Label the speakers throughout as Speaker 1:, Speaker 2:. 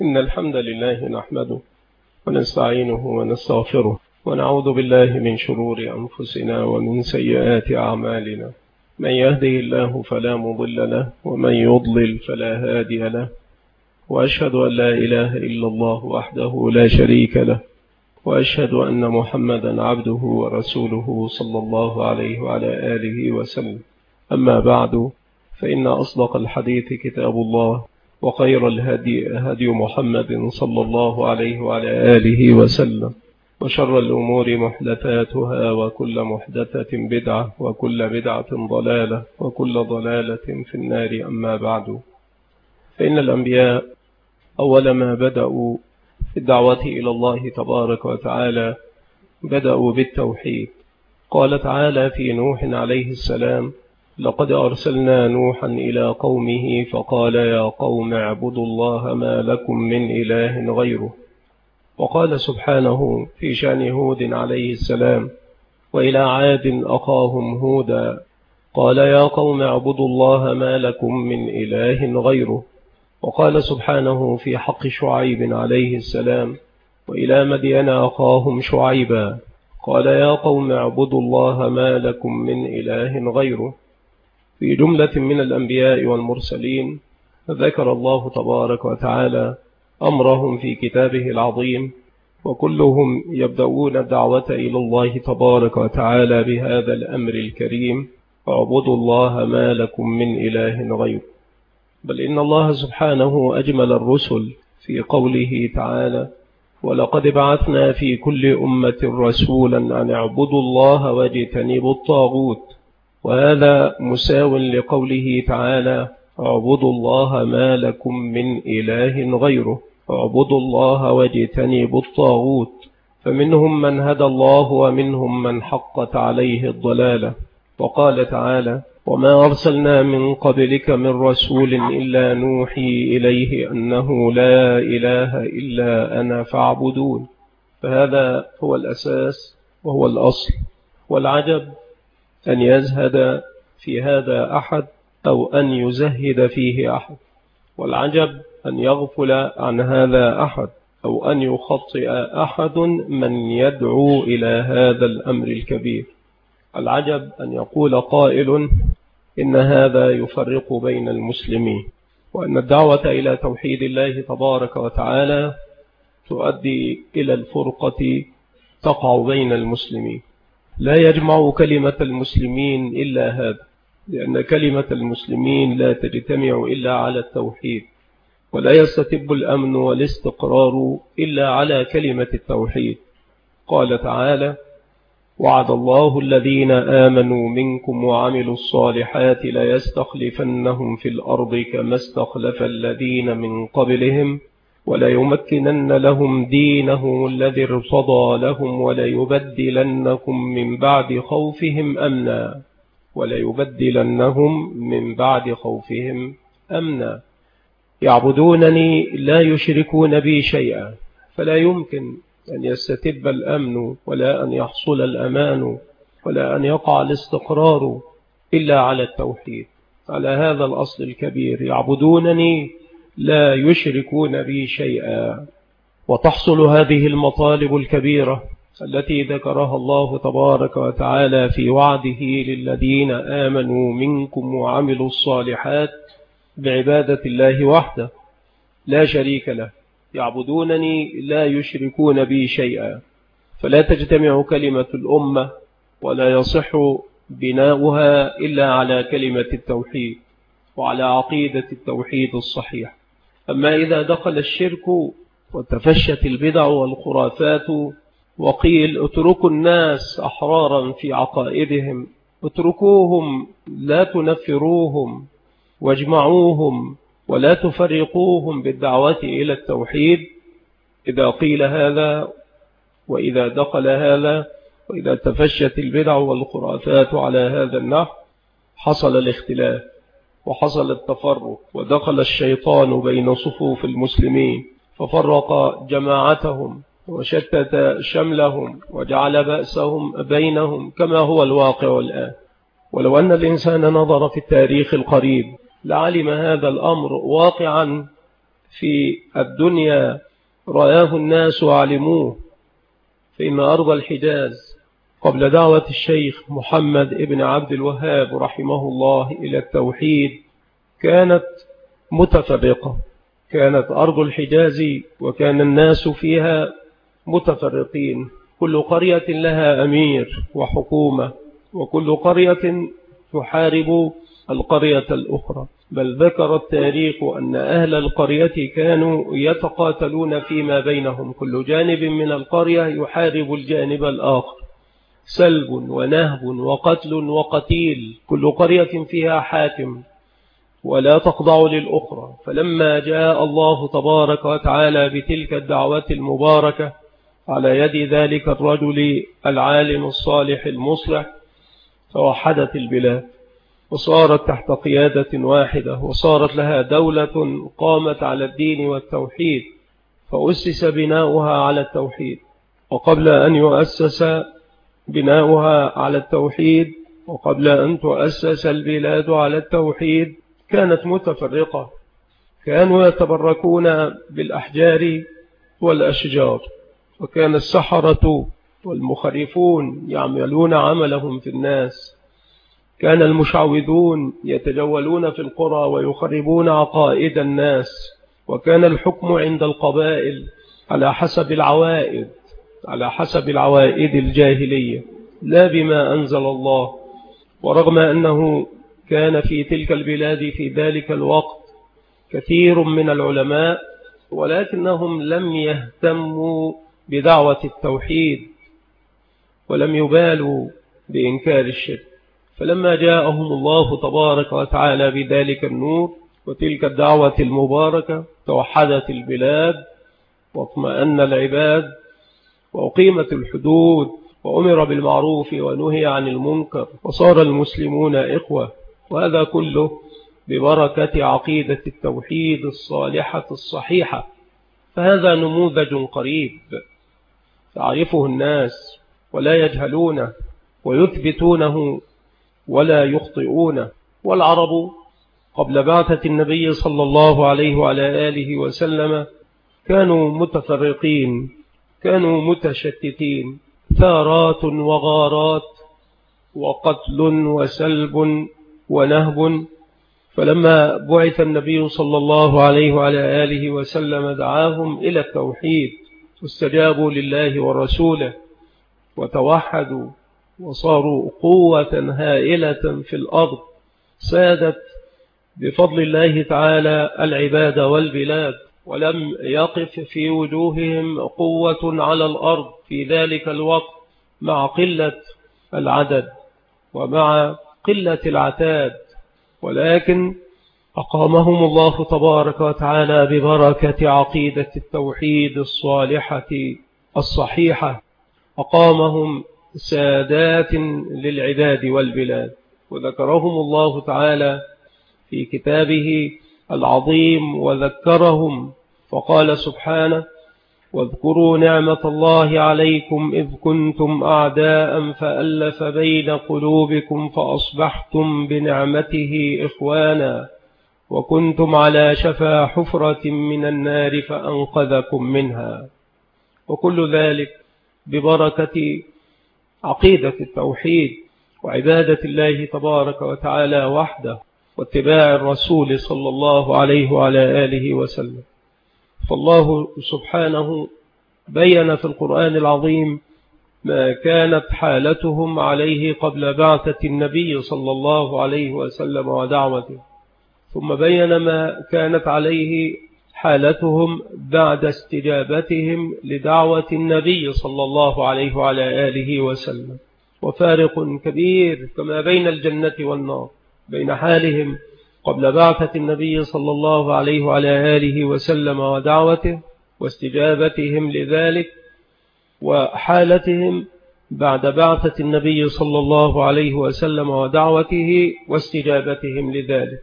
Speaker 1: إن الحمد لله نحمده ونستعينه ونستغفره ونعوذ بالله من شرور أنفسنا ومن سيئات أعمالنا. من يهده الله فلا مضل له ومن يضلل فلا هادي له، وأشهد أن لا إله إلا الله وحده لا شريك له، وأشهد أن محمدا عبده ورسوله صلى الله عليه وعلى آله وسلم. أما بعد، فإن أصدق الحديث كتاب الله، وخير الهدي هدي محمد صلى الله عليه وعلى آله وسلم، وشر الأمور محدثاتها، وكل محدثة بدعة، وكل بدعة ضلالة، وكل ضلالة في النار. أما بعد، فإن الأنبياء أول ما بدأوا في الدعوة إلى الله تبارك وتعالى بدأوا بالتوحيد. قال تعالى في نوح عليه السلام: لقد أرسلنا نوحا إلى قومه فقال يا قوم اعبدوا الله ما لكم من إله غيره. وقال سبحانه في شأن هود عليه السلام: وإلى عاد أخاهم هودا قال يا قوم اعبدوا الله ما لكم من إله غيره. وقال سبحانه في حق شعيب عليه السلام: وإلى مدين أخاهم شعيبا قال يا قوم اعبدوا الله ما لكم من إله غيره. في جملة من الأنبياء والمرسلين ذكر الله تبارك وتعالى أمرهم في كتابه العظيم، وكلهم يبدأون الدعوة إلى الله تبارك وتعالى بهذا الأمر الكريم: اعبدوا الله ما لكم من إله غيره. بل إن الله سبحانه أجمل الرسل في قوله تعالى: ولقد بعثنا في كل أمة رسولا أن اعبدوا الله واجتنبوا الطاغوت. وهذا مساو لقوله تعالى: اعبدوا الله ما لكم من إله غيره، اعبدوا الله واجتنبوا الطاغوت. فمنهم من هدى الله ومنهم من حقت عليه الضلالة. وقال تعالى: وما أرسلنا من قبلك من رسول إلا نوحي إليه أنه لا إله إلا أنا فاعبدون. فهذا هو الأساس وهو الأصل. والعجب أن يزهد في هذا أحد أو أن يزهد فيه أحد، والعجب أن يغفل عن هذا أحد أو أن يخطئ أحد من يدعو إلى هذا الأمر الكبير. العجب أن يقول قائل إن هذا يفرق بين المسلمين، وأن الدعوة إلى توحيد الله تبارك وتعالى تؤدي إلى الفرقة تقع بين المسلمين. لا يجمع كلمة المسلمين إلا هذا، لأن كلمة المسلمين لا تجتمع إلا على التوحيد، ولا يستتب الأمن والاستقرار إلا على كلمة التوحيد. قال تعالى: وعد الله الذين آمنوا منكم وعملوا الصالحات ليستخلفنهم في الأرض كما استخلف الذين من قبلهم وليمكنن لهم دينهم الذي ارتضى لهم وليبدلنهم من بعد خوفهم أمنا يعبدونني لا يشركون بي شيئا. فلا يمكن أن يستتب الأمن ولا أن يحصل الأمان ولا أن يقع الاستقرار إلا على التوحيد، على هذا الأصل الكبير: يعبدونني لا يشركون بي شيئا. وتحصل هذه المطالب الكبيرة التي ذكرها الله تبارك وتعالى في وعده للذين آمنوا منكم وعملوا الصالحات بعبادة الله وحده لا شريك له. يعبدونني لا يشركون بي شيئا. فلا تجتمع كلمة الأمة ولا يصح بناؤها إلا على كلمة التوحيد وعلى عقيدة التوحيد الصحيح. أما إذا دخل الشرك وتفشت البدع والخرافات وقيل اتركوا الناس أحرارا في عقائدهم، اتركوهم لا تنفروهم، واجمعوهم ولا تفرقوهم بالدعوة إلى التوحيد، إذا قيل هذا وإذا دخل هذا وإذا تفشت البدع والخرافات على هذا النحو حصل الاختلاف وحصل التفرق، ودخل الشيطان بين صفوف المسلمين ففرق جماعتهم وشتت شملهم وجعل بأسهم بينهم كما هو الواقع الآن. ولو أن الإنسان نظر في التاريخ القريب لعلم هذا الأمر واقعا في الدنيا رآه الناس وعلموه، فإن أرض الحجاز قبل دعوة الشيخ محمد ابن عبد الوهاب رحمه الله إلى التوحيد كانت متفرقة. كانت أرض الحجاز وكان الناس فيها متفرقين، كل قرية لها أمير وحكومة، وكل قرية تحارب القرية الأخرى. بل ذكر التاريخ أن أهل القرية كانوا يتقاتلون فيما بينهم، كل جانب من القرية يحارب الجانب الآخر، سلب ونهب وقتل وقتيل، كل قرية فيها حاكم ولا تخضع للأخرى. فلما جاء الله تبارك وتعالى بتلك الدعوة المباركة على يد ذلك الرجل العالم الصالح المصلح، فوحدت البلاد وصارت تحت قيادة واحدة، وصارت لها دولة قامت على الدين والتوحيد، فأسس بناؤها على التوحيد. وقبل أن يؤسس بناؤها على التوحيد، وقبل أن تؤسس البلاد على التوحيد، كانت متفرقة، كانوا يتبركون بالأحجار والأشجار، وكان السحرة والمخرفون يعملون عملهم في الناس، كان المشعوذون يتجولون في القرى ويخربون عقائد الناس، وكان الحكم عند القبائل على حسب العوائد الجاهلية لا بما أنزل الله. ورغم أنه كان في تلك البلاد في ذلك الوقت كثير من العلماء، ولكنهم لم يهتموا بدعوة التوحيد ولم يبالوا بإنكار الشرك. فلما جاءهم الله تبارك وتعالى بذلك النور وتلك الدعوة المباركة، توحدت البلاد واطمأن العباد وأقيمت الحدود وأمر بالمعروف ونهي عن المنكر، وصار المسلمون إخوة. وهذا كله ببركة عقيدة التوحيد الصالحة الصحيحة. فهذا نموذج قريب تعرفه الناس ولا يجهلونه ويثبتونه ولا يخطئونه. والعرب قبل بعثة النبي صلى الله عليه وعلى آله وسلم كانوا متفرقين، كانوا متشتتين، ثارات وغارات وقتل وسلب ونهب. فلما بعث النبي صلى الله عليه وعلى آله وسلم دعاهم إلى التوحيد، واستجابوا لله ورسوله وتوحدوا وصاروا قوة هائلة في الأرض، سادت بفضل الله تعالى العباد والبلاد، ولم يقف في وجوههم قوة على الأرض في ذلك الوقت مع قلة العدد ومع قلة العتاد، ولكن أقامهم الله تبارك وتعالى ببركة عقيدة التوحيد الصالحة الصحيحة، أقامهم سادات للعباد والبلاد. وذكرهم الله تعالى في كتابه العظيم وذكرهم فقال سبحانه: واذكروا نعمة الله عليكم إذ كنتم أعداء فألف بين قلوبكم فأصبحتم بنعمته إخوانا وكنتم على شفا حفرة من النار فأنقذكم منها. وكل ذلك ببركة عقيدة التوحيد وعبادة الله تبارك وتعالى وحده واتباع الرسول صلى الله عليه وعلى آله وسلم. فالله سبحانه بين في القرآن العظيم ما كانت حالتهم عليه قبل بعثة النبي صلى الله عليه وسلم ودعوته، ثم بين ما كانت عليه حالتهم بعد استجابتهم لدعوة النبي صلى الله عليه وعلى آله وسلم. وفارق كبير كما بين الجنة والنار بين حالهم قبل بعثة النبي صلى الله عليه وعلى آله وسلم ودعوته واستجابتهم لذلك، وحالتهم بعد بعثة النبي صلى الله عليه وسلم ودعوته واستجابتهم لذلك.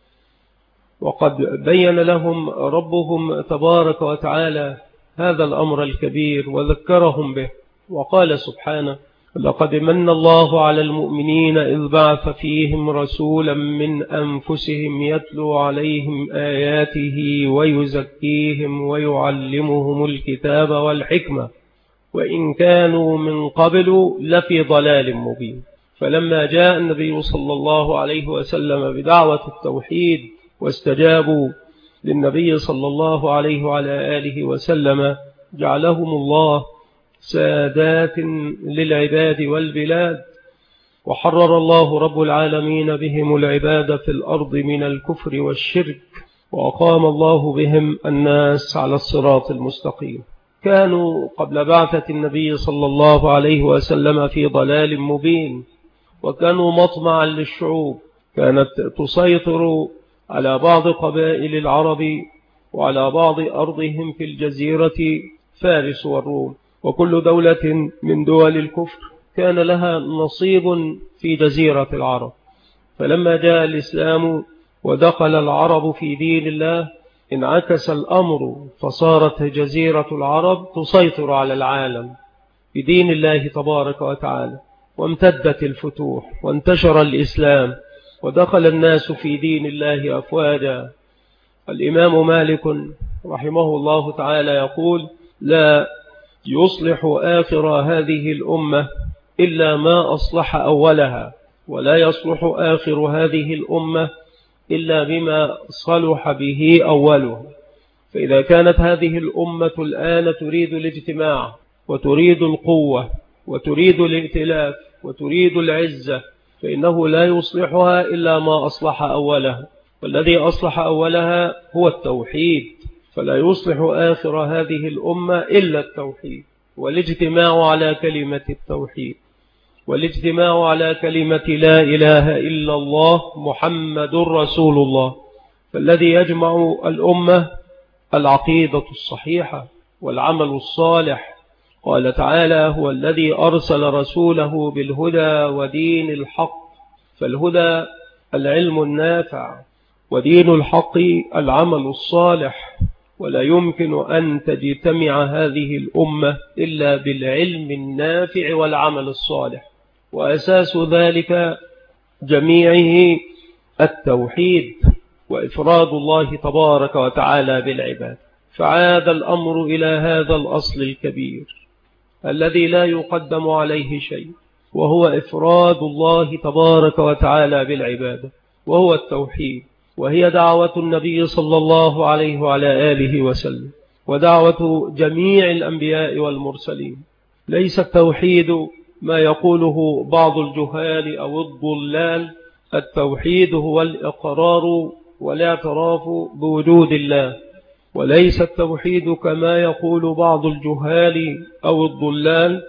Speaker 1: وقد بين لهم ربهم تبارك وتعالى هذا الأمر الكبير وذكرهم به، وقال سبحانه: لقد من الله على المؤمنين إذ بعث فيهم رسولا من أنفسهم يتلو عليهم آياته ويزكيهم ويعلمهم الكتاب والحكمة وإن كانوا من قبل لفي ضلال مبين. فلما جاء النبي صلى الله عليه وسلم بدعوة التوحيد واستجابوا للنبي صلى الله عليه وعلى آله وسلم جعلهم الله سادات للعباد والبلاد، وحرر الله رب العالمين بهم العباد في الأرض من الكفر والشرك، وأقام الله بهم الناس على الصراط المستقيم. كانوا قبل بعثة النبي صلى الله عليه وسلم في ضلال مبين، وكانوا مطمعا للشعوب، كانت تسيطر على بعض قبائل العرب وعلى بعض أرضهم في الجزيرة فارس والروم، وكل دولة من دول الكفر كان لها نصيب في جزيرة العرب. فلما جاء الإسلام ودخل العرب في دين الله انعكس الأمر، فصارت جزيرة العرب تسيطر على العالم بدين الله تبارك وتعالى، وامتدت الفتوح وانتشر الإسلام ودخل الناس في دين الله أفواجا. الإمام مالك رحمه الله تعالى يقول: لا يصلح آخر هذه الأمة إلا ما أصلح أولها، ولا يصلح آخر هذه الأمة إلا بما صلح به أوله. فإذا كانت هذه الأمة الآن تريد الاجتماع وتريد القوة وتريد الائتلاف وتريد العزة، فإنه لا يصلحها إلا ما أصلح أولها، والذي أصلح أولها هو التوحيد. فلا يصلح آخر هذه الأمة إلا التوحيد والاجتماع على كلمة التوحيد، والاجتماع على كلمة لا إله إلا الله محمد رسول الله. فالذي يجمع الأمة العقيدة الصحيحة والعمل الصالح. قال تعالى: هو الذي أرسل رسوله بالهدى ودين الحق. فالهدى العلم النافع، ودين الحق العمل الصالح، ولا يمكن أن تجتمع هذه الأمة إلا بالعلم النافع والعمل الصالح، وأساس ذلك جميعه التوحيد وإفراد الله تبارك وتعالى بالعباد. فعاد الأمر إلى هذا الأصل الكبير الذي لا يقدم عليه شيء، وهو إفراد الله تبارك وتعالى بالعبادة، وهو التوحيد. وهي دعوة النبي صلى الله عليه وعلى آله وسلم، ودعوة جميع الأنبياء والمرسلين. ليس التوحيد ما يقوله بعض الجهال أو الضلال. التوحيد هو الإقرار والاعتراف بوجود الله، وليس التوحيد كما يقول بعض الجهال أو الضلال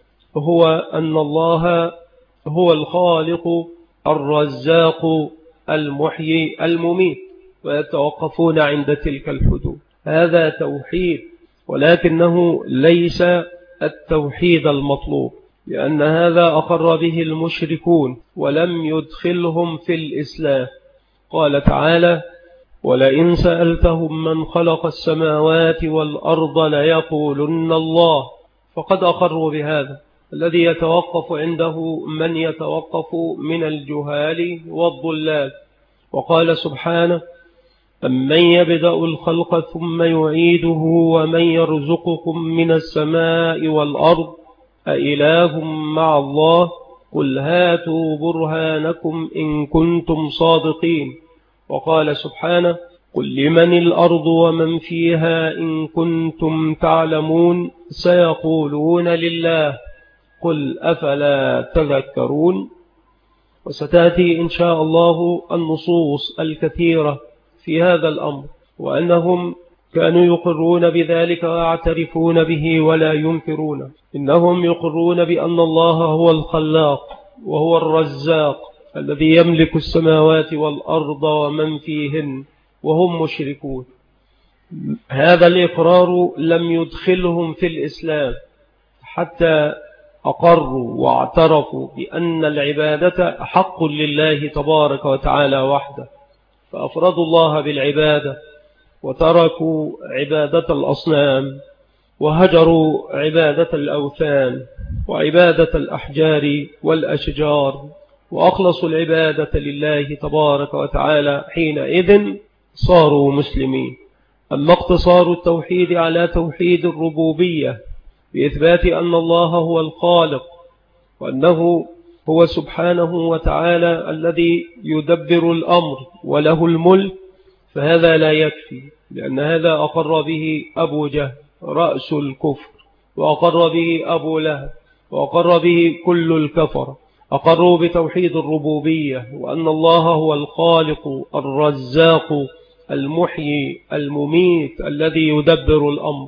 Speaker 1: هو أن الله هو الخالق الرزاق المحيي المميت، ويتوقفون عند تلك الحدود. هذا توحيد، ولكنه ليس التوحيد المطلوب، لأن هذا أقر به المشركون ولم يدخلهم في الإسلام. قال تعالى: ولئن سألتهم من خلق السماوات والأرض ليقولن الله. فقد أقروا بهذا. الذي يتوقف عنده من يتوقف من الجهال والضلال. وقال سبحانه: أمن يبدأ الخلق ثم يعيده ومن يرزقكم من السماء والأرض أإله مع الله قل هاتوا برهانكم إن كنتم صادقين. وقال سبحانه: قل لمن الأرض ومن فيها إن كنتم تعلمون سيقولون لله قل أفلا تذكرون. وستأتي إن شاء الله النصوص الكثيرة في هذا الأمر، وأنهم كانوا يقرون بذلك ويعترفون به ولا ينكرون. إنهم يقرون بأن الله هو الخلاق وهو الرزاق الذي يملك السماوات والأرض ومن فيهن، وهم مشركون. هذا الإقرار لم يدخلهم في الإسلام حتى أقروا واعترفوا بأن العبادة حق لله تبارك وتعالى وحده، فأفردوا الله بالعبادة وتركوا عبادة الأصنام وهجروا عبادة الأوثان. وعبادة الأحجار والأشجار، وأخلصوا العبادة لله تبارك وتعالى، حينئذ صاروا مسلمين. أما اقتصار التوحيد على توحيد الربوبية بإثبات أن الله هو الخالق وأنه هو سبحانه وتعالى الذي يدبر الأمر وله الملك، فهذا لا يكفي، لأن هذا أقر به أبو جهل رأس الكفر، وأقر به أبو لهب، وأقر به كل الكفر. أقروا بتوحيد الربوبية وأن الله هو الخالق الرزاق المحيي المميت الذي يدبر الأمر،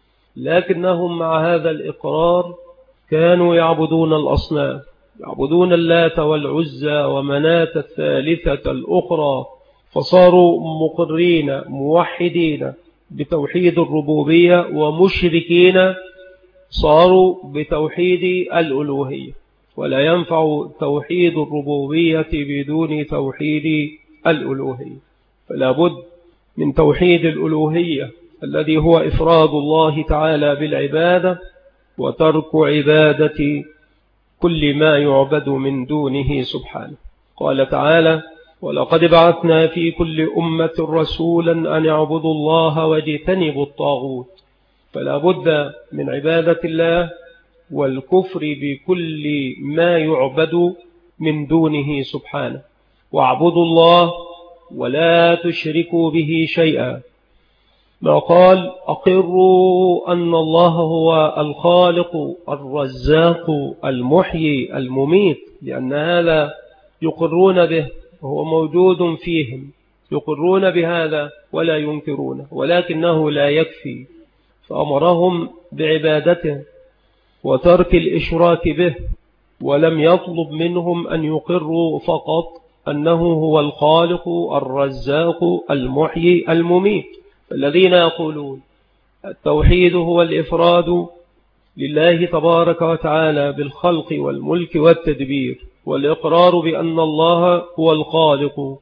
Speaker 1: لكنهم مع هذا الإقرار كانوا يعبدون الأصنام، يعبدون اللات والعزى ومناة الثالثة الأخرى، فصاروا مقرين موحدين بتوحيد الربوبية ومشركين صاروا بتوحيد الألوهية. ولا ينفع توحيد الربوبية بدون توحيد الألوهية، فلا بد من توحيد الألوهية الذي هو إفراد الله تعالى بالعبادة وترك عبادة كل ما يعبد من دونه سبحانه. قال تعالى: ولقد بعثنا في كل أمة رسولا أن يعبدوا الله واجتنبوا الطاغوت. فلا بد من عبادة الله والكفر بكل ما يعبد من دونه سبحانه، واعبدوا الله ولا تشركوا به شيئا. ما قال: أقروا أن الله هو الخالق الرزاق المحيي المميت، لأن هذا يقرون به وهو موجود فيهم، يقرون بهذا ولا ينكرونه، ولكنه لا يكفي، فأمرهم بعبادته وترك الإشراك به، ولم يطلب منهم أن يقروا فقط أنه هو الخالق الرزاق المحيي المميت. الذين يقولون التوحيد هو الإفراد لله تبارك وتعالى بالخلق والملك والتدبير، والإقرار بأن الله هو الخالق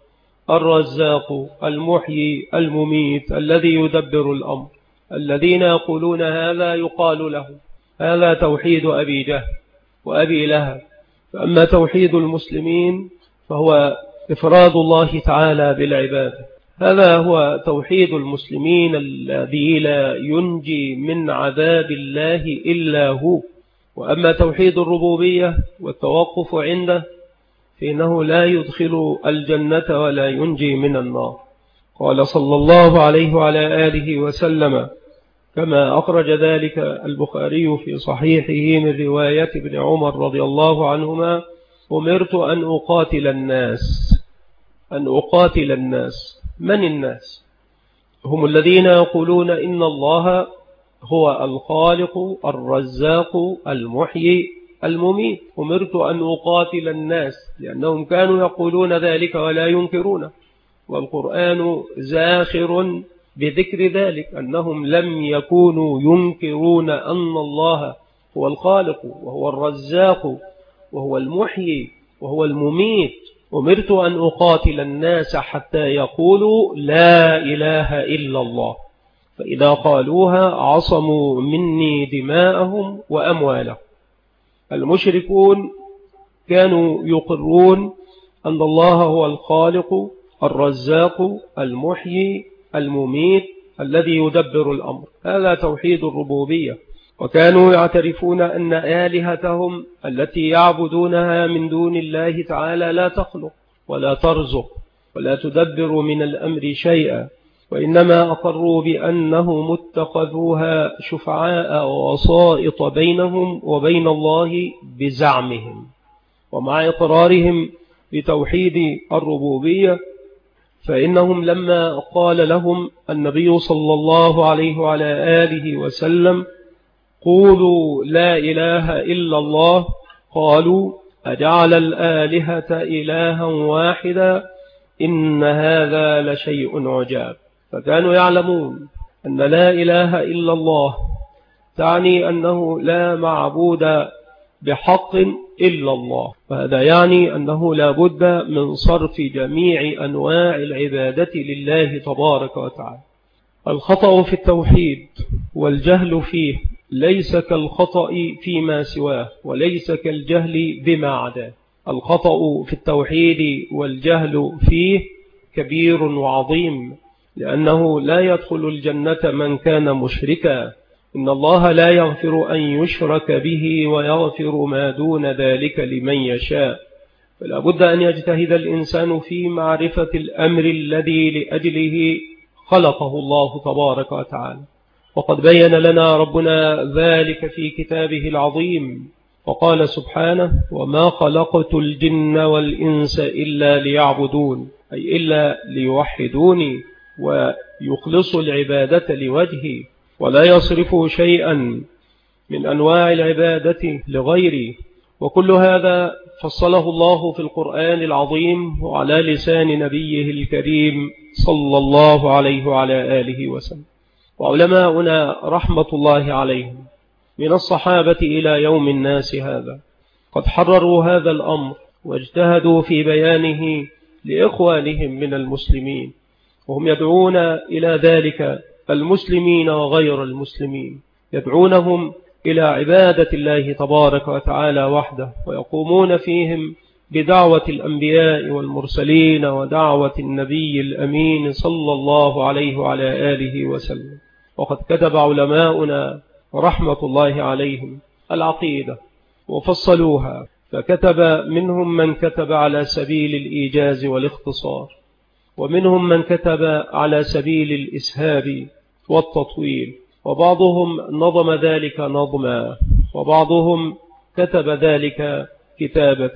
Speaker 1: الرزاق المحيي المميت الذي يدبر الأمر، الذين يقولون هذا يقال له هذا توحيد أبي جهل وأبي لهب. فأما توحيد المسلمين فهو إفراد الله تعالى بالعبادة، هذا هو توحيد المسلمين الذي لا ينجي من عذاب الله إلا هو. وأما توحيد الربوبية والتوقف عنده فإنه لا يدخل الجنة ولا ينجي من النار. قال صلى الله عليه وعلى آله وسلم كما أخرج ذلك البخاري في صحيحه من رواية ابن عمر رضي الله عنهما: أمرت أن أقاتل الناس. أن أقاتل الناس، من الناس؟ هم الذين يقولون إن الله هو الخالق الرزاق المحيي المميت. أمرت أن أقاتل الناس لأنهم كانوا يقولون ذلك ولا ينكرونه، والقرآن زاخر بذكر ذلك، أنهم لم يكونوا ينكرون أن الله هو الخالق وهو الرزاق وهو المحيي وهو المميت. أمرت أن أقاتل الناس حتى يقولوا لا إله إلا الله، فإذا قالوها عصموا مني دماءهم وأموالهم. المشركون كانوا يقرون أن الله هو الخالق الرزاق المحيي المميت الذي يدبر الأمر، هذا توحيد الربوبية. وكانوا يعترفون أن آلهتهم التي يعبدونها من دون الله تعالى لا تخلق ولا ترزق ولا تدبر من الأمر شيئا، وإنما أقروا بأنهم اتخذوها شفعاء ووسائط بينهم وبين الله بزعمهم. ومع إقرارهم بتوحيد الربوبية فإنهم لما قال لهم النبي صلى الله عليه وعلى آله وسلم: قولوا لا إله إلا الله، قالوا: أجعل الآلهة إلها واحدا إن هذا لشيء عجاب. فكانوا يعلمون أن لا إله إلا الله تعني أنه لا معبود بحق إلا الله، وهذا يعني أنه لا بد من صرف جميع أنواع العبادة لله تبارك وتعالى. الخطأ في التوحيد والجهل فيه ليس كالخطأ فيما سواه وليس كالجهل بما عداه. الخطأ في التوحيد والجهل فيه كبير وعظيم، لأنه لا يدخل الجنة من كان مشركا. إن الله لا يغفر أن يشرك به ويغفر ما دون ذلك لمن يشاء. فلا بد أن يجتهد الإنسان في معرفة الأمر الذي لأجله خلقه الله تبارك وتعالى، وقد بين لنا ربنا ذلك في كتابه العظيم، وقال سبحانه: وما خلقت الجن والإنس إلا ليعبدون، أي إلا ليوحدوني ويخلصوا العبادة لوجهي، ولا يصرفوا شيئا من أنواع العبادة لغيري. وكل هذا فصله الله في القرآن العظيم وعلى لسان نبيه الكريم صلى الله عليه وعلى آله وسلم. وعلماؤنا رحمة الله عليهم من الصحابة إلى يوم الناس هذا قد حرروا هذا الأمر واجتهدوا في بيانه لإخوانهم من المسلمين، وهم يدعون إلى ذلك المسلمين وغير المسلمين، يدعونهم إلى عبادة الله تبارك وتعالى وحده، ويقومون فيهم بدعوة الأنبياء والمرسلين ودعوة النبي الأمين صلى الله عليه وعلى آله وسلم. وقد كتب علماؤنا رحمة الله عليهم العقيدة وفصلوها، فكتب منهم من كتب على سبيل الإيجاز والاختصار، ومنهم من كتب على سبيل الإسهاب والتطويل، وبعضهم نظم ذلك نظما، وبعضهم كتب ذلك كتابة،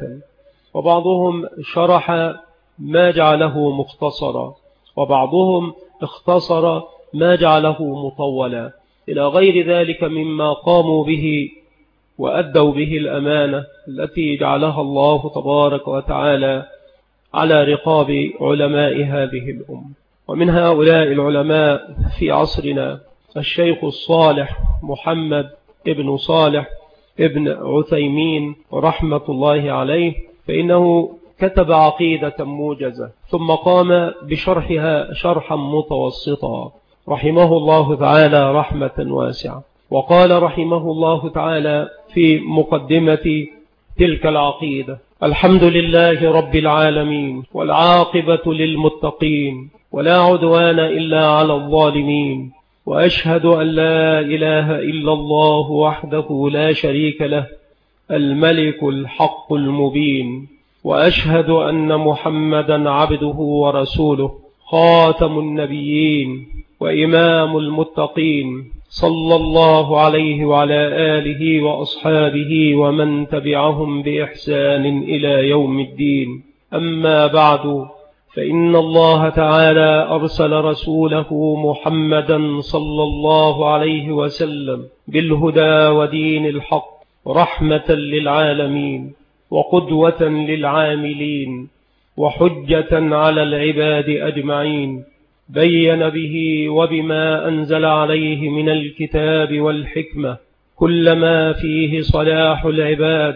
Speaker 1: وبعضهم شرح ما جعله مختصرا، وبعضهم اختصر ما جعله مطولا، إلى غير ذلك مما قاموا به وأدوا به الأمانة التي جعلها الله تبارك وتعالى على رقاب علماء هذه الأمة. ومن هؤلاء العلماء في عصرنا الشيخ الصالح محمد ابن صالح ابن عثيمين رحمة الله عليه، فإنه كتب عقيدة موجزة ثم قام بشرحها شرحا متوسطا رحمه الله تعالى رحمة واسعة. وقال رحمه الله تعالى في مقدمة تلك العقيدة: الحمد لله رب العالمين، والعاقبة للمتقين، ولا عدوان إلا على الظالمين، وأشهد أن لا إله إلا الله وحده لا شريك له الملك الحق المبين، وأشهد أن محمدا عبده ورسوله خاتم النبيين وإمام المتقين، صلى الله عليه وعلى آله وأصحابه ومن تبعهم بإحسان إلى يوم الدين. أما بعد، فإن الله تعالى أرسل رسوله محمدا صلى الله عليه وسلم بالهدى ودين الحق رحمة للعالمين وقدوة للعاملين وحجة على العباد أجمعين، بين به وبما أنزل عليه من الكتاب والحكمة كل ما فيه صلاح العباد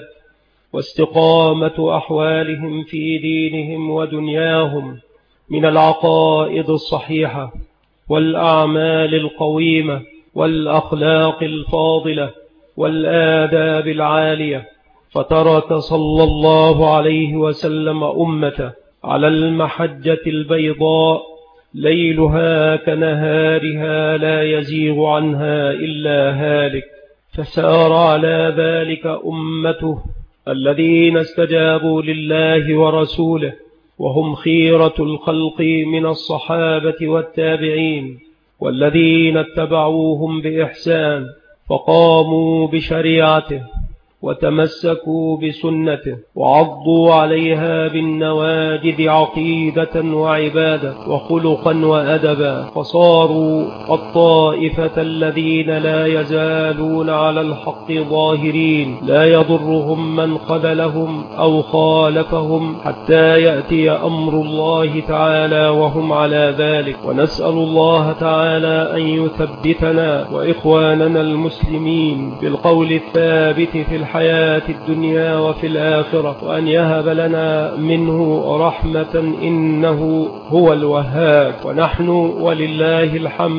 Speaker 1: واستقامة أحوالهم في دينهم ودنياهم من العقائد الصحيحة والأعمال القويمة والأخلاق الفاضلة والآداب العالية. فترك صلى الله عليه وسلم أمته على المحجة البيضاء ليلها كنهارها لا يزيغ عنها إلا هالك، فسار على ذلك أمته الذين استجابوا لله ورسوله، وهم خيرة الخلق من الصحابة والتابعين والذين اتبعوهم بإحسان، فقاموا بشريعته وتمسكوا بسنته وعضوا عليها بالنواجذ عقيدة وعبادة وخلقا وأدبا، فصاروا الطائفة الذين لا يزالون على الحق ظاهرين، لا يضرهم من خذلهم أو خالفهم حتى يأتي أمر الله تعالى وهم على ذلك. ونسأل الله تعالى أن يثبتنا وإخواننا المسلمين بالقول الثابت في الحياة الدنيا وفي الآخرة، وأن يهب لنا منه رحمة إنه هو الوهاب. ونحن ولله الحمد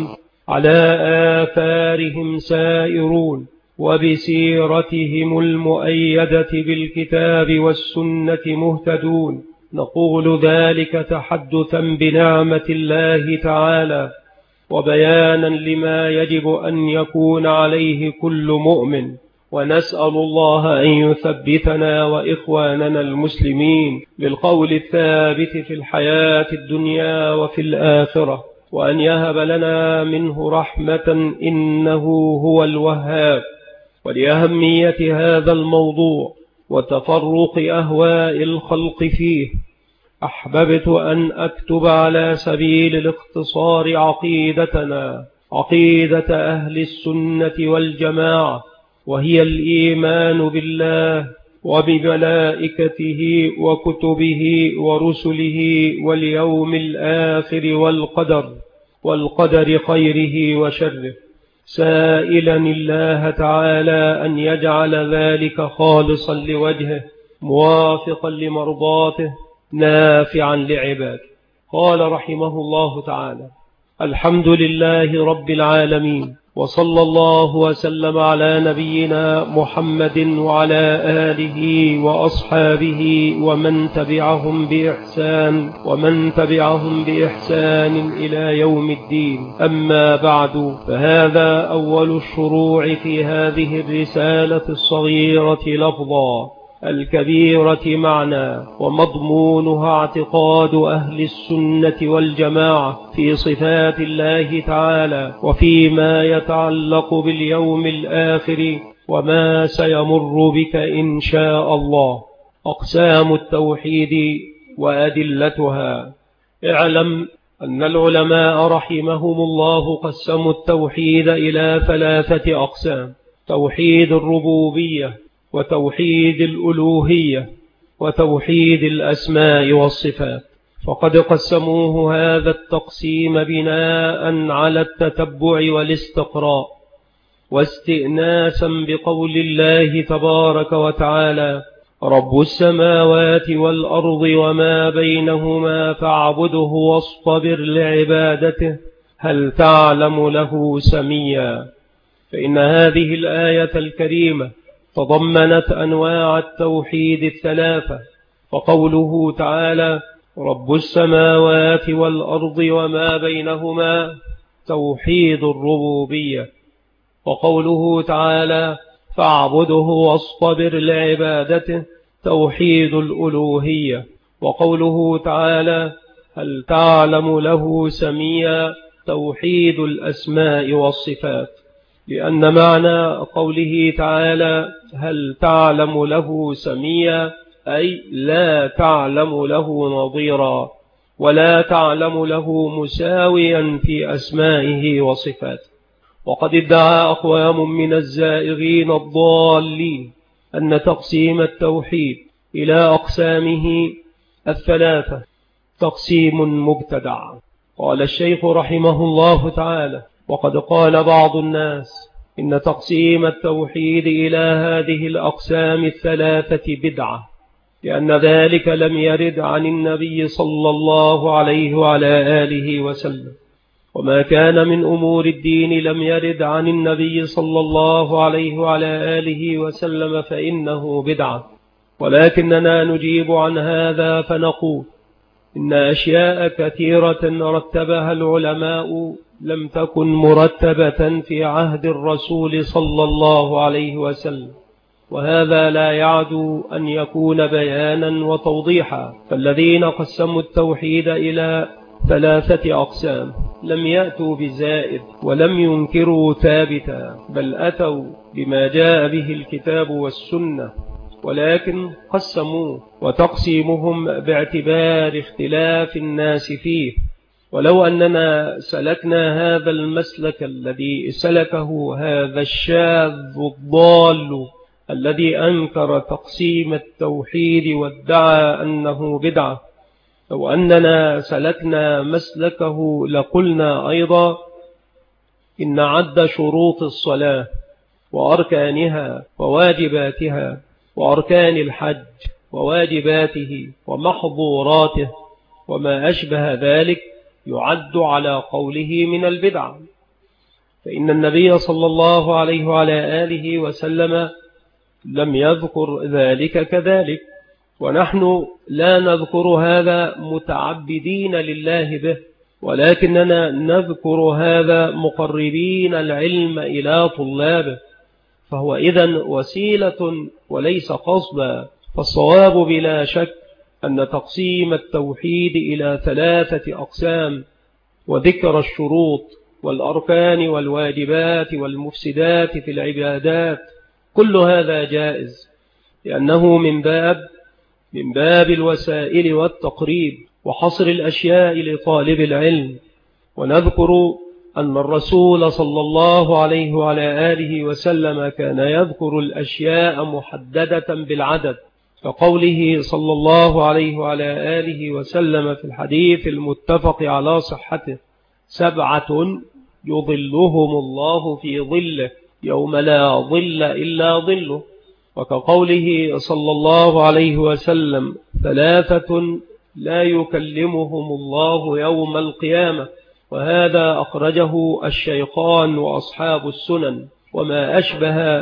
Speaker 1: على آثارهم سائرون وبسيرتهم المؤيدة بالكتاب والسنة مهتدون. نقول ذلك تحدثا بنعمة الله تعالى وبيانا لما يجب أن يكون عليه كل مؤمن، ونسأل الله أن يثبتنا وإخواننا المسلمين بالقول الثابت في الحياة الدنيا وفي الآخرة، وأن يهب لنا منه رحمة إنه هو الوهاب. ولأهمية هذا الموضوع وتفرق أهواء الخلق فيه أحببت أن أكتب على سبيل الاختصار عقيدتنا، عقيدة أهل السنة والجماعة، وهي الإيمان بالله وبملائكته وكتبه ورسله واليوم الآخر والقدر خيره وشره، سائلا الله تعالى أن يجعل ذلك خالصا لوجهه موافقا لمرضاته نافعا لعباده. قال رحمه الله تعالى: الحمد لله رب العالمين، وصلى الله وسلم على نبينا محمد وعلى آله وأصحابه ومن تبعهم بإحسان إلى يوم الدين. أما بعد، فهذا أول الشروع في هذه الرسالة الصغيرة لفظا الكبيرة معنى، ومضمونها اعتقاد أهل السنة والجماعة في صفات الله تعالى وفيما يتعلق باليوم الآخر وما سيمر بك إن شاء الله. أقسام التوحيد وأدلتها. اعلم أن العلماء رحمهم الله قسموا التوحيد إلى 3 أقسام: توحيد الربوبية، وتوحيد الألوهية، وتوحيد الأسماء والصفات. فقد قسموه هذا التقسيم بناء على التتبع والاستقراء، واستئناسا بقول الله تبارك وتعالى: رب السماوات والأرض وما بينهما فاعبده واصطبر لعبادته هل تعلم له سميا. فإن هذه الآية الكريمة تضمنت أنواع التوحيد 3، فقوله تعالى: رب السماوات والأرض وما بينهما توحيد الربوبية، وقوله تعالى: فاعبده واصطبر لعبادته توحيد الألوهية، وقوله تعالى: هل تعلم له سميا توحيد الأسماء والصفات. لأن معنى قوله تعالى: هل تعلم له سميا أي لا تعلم له نظيرا، ولا تعلم له مساويا في أسمائه وصفاته. وقد ادعى أقوام من الزائغين الضالين أن تقسيم التوحيد إلى أقسامه 3 تقسيم مبتدع. قال الشيخ رحمه الله تعالى: وقد قال بعض الناس إن تقسيم التوحيد إلى هذه الأقسام 3 بدعة، لأن ذلك لم يرد عن النبي صلى الله عليه وعلى آله وسلم، وما كان من أمور الدين لم يرد عن النبي صلى الله عليه وعلى آله وسلم فإنه بدعة. ولكننا نجيب عن هذا فنقول إن أشياء كثيرة رتبها العلماء لم تكن مرتبة في عهد الرسول صلى الله عليه وسلم، وهذا لا يعد أن يكون بيانا وتوضيحا. فالذين قسموا التوحيد إلى 3 أقسام لم يأتوا بزائد ولم ينكروا ثابتا، بل أتوا بما جاء به الكتاب والسنة، ولكن قسموا وتقسيمهم باعتبار اختلاف الناس فيه. ولو أننا سلكنا هذا المسلك الذي سلكه هذا الشاذ الضال الذي أنكر تقسيم التوحيد وادعى أنه بدعة، لو أننا سلكنا مسلكه لقلنا أيضا إن عد شروط الصلاة وأركانها وواجباتها وأركان الحج وواجباته ومحظوراته وما أشبه ذلك يعد على قوله من البدع. فإن النبي صلى الله عليه وعلى آله وسلم لم يذكر ذلك كذلك، ونحن لا نذكر هذا متعبدين لله به، ولكننا نذكر هذا مقربين العلم إلى طلابه، فهو إذن وسيلة وليس قصدا. فالصواب بلا شك أن تقسيم التوحيد إلى 3 أقسام، وذكر الشروط والأركان والواجبات والمفسدات في العبادات، كل هذا جائز، لأنه من باب الوسائل والتقريب وحصر الأشياء لطالب العلم. ونذكر أن الرسول صلى الله عليه وعلى آله وسلم كان يذكر الأشياء محددة بالعدد، فقوله صلى الله عليه وعلى آله وسلم في الحديث المتفق على صحته: 7 يظلهم الله في ظله يوم لا ظل إلا ظله. وكقوله صلى الله عليه وسلم: 3 لا يكلمهم الله يوم القيامة. وهذا أخرجه الشيخان وأصحاب السنن وما أشبه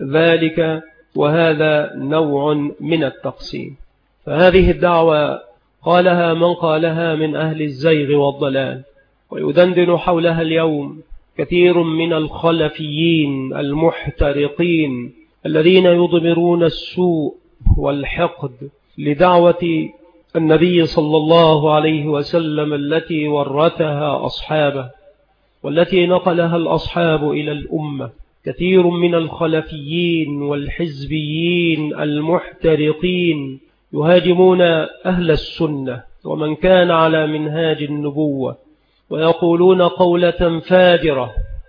Speaker 1: ذلك، وهذا نوع من التقسيم. فهذه الدعوة قالها من قالها من أهل الزيغ والضلال، ويدندن حولها اليوم كثير من الخلفيين المحترقين الذين يضمرون السوء والحقد لدعوة النبي صلى الله عليه وسلم التي ورثها أصحابه والتي نقلها الأصحاب إلى الأمة. كثير من الخلفيين والحزبيين المحترقين يهاجمون أهل السنة ومن كان على منهاج النبوة، ويقولون قولة فاجرة.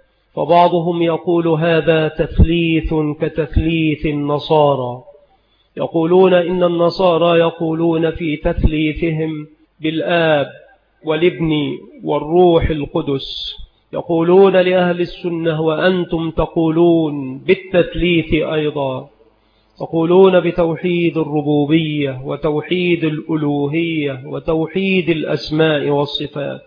Speaker 1: فبعضهم يقول هذا تثليث كتثليث النصارى، يقولون إن النصارى يقولون في تثليثهم بالآب والابن والروح القدس، يقولون لأهل السنة وأنتم تقولون بالتثليث أيضا، تقولون بتوحيد الربوبية وتوحيد الألوهية وتوحيد الأسماء والصفات.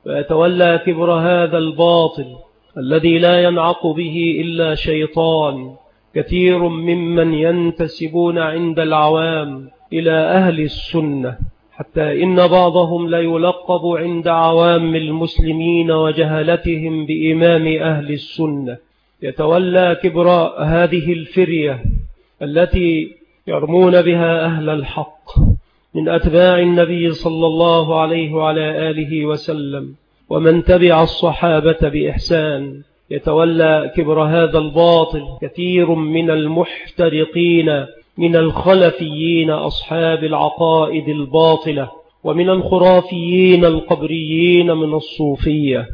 Speaker 1: ويتولى كبر هذا الباطل الذي لا ينعق به إلا شيطان كثير ممن ينتسبون عند العوام إلى أهل السنة، حتى إن بعضهم لا يلقب عند عوام المسلمين وجهلتهم بإمام أهل السنة. يتولى كبر هذه الفرية التي يرمون بها أهل الحق من أتباع النبي صلى الله عليه وعلى آله وسلم ومن تبع الصحابة بإحسان. يتولى كبر هذا الباطل كثير من المحترقين من الخلفيين أصحاب العقائد الباطلة، ومن الخرافيين القبريين من الصوفية،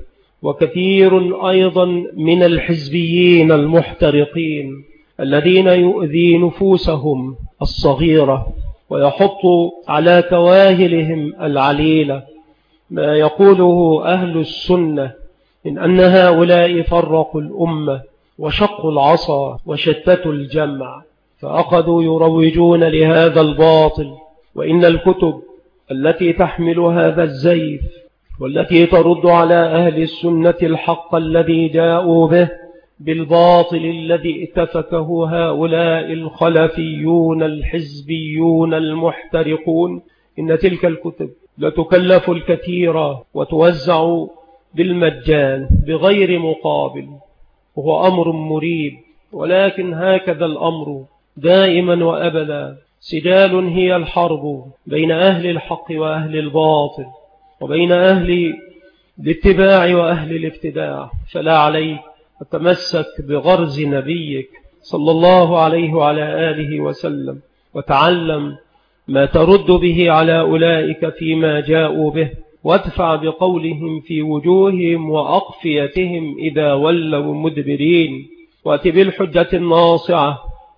Speaker 1: وكثير أيضا من الحزبيين المحترقين الذين يؤذي نفوسهم الصغيرة ويحط على كواهلهم العليلة ما يقوله أهل السنة من أن هؤلاء فرقوا الأمة وشقوا العصا وشتتوا الجمع، فأخذوا يروجون لهذا الباطل. وإن الكتب التي تحمل هذا الزيف والتي ترد على أهل السنة الحق الذي جاءوا به بالباطل الذي اتفكه هؤلاء الخلفيون الحزبيون المحترقون، إن تلك الكتب لتكلف الكثير وتوزع بالمجان بغير مقابل، وهو أمر مريب. ولكن هكذا الأمر دائما وأبدا، سجال هي الحرب بين أهل الحق وأهل الباطل، وبين أهل الاتباع وأهل الابتداع. فلا عليك وتمسك بغرز نبيك صلى الله عليه وعلى آله وسلم، وتعلم ما ترد به على أولئك فيما جاءوا به، وادفع بقولهم في وجوههم وأقفيتهم إذا ولوا مدبرين. وأت بالحجة الناصعة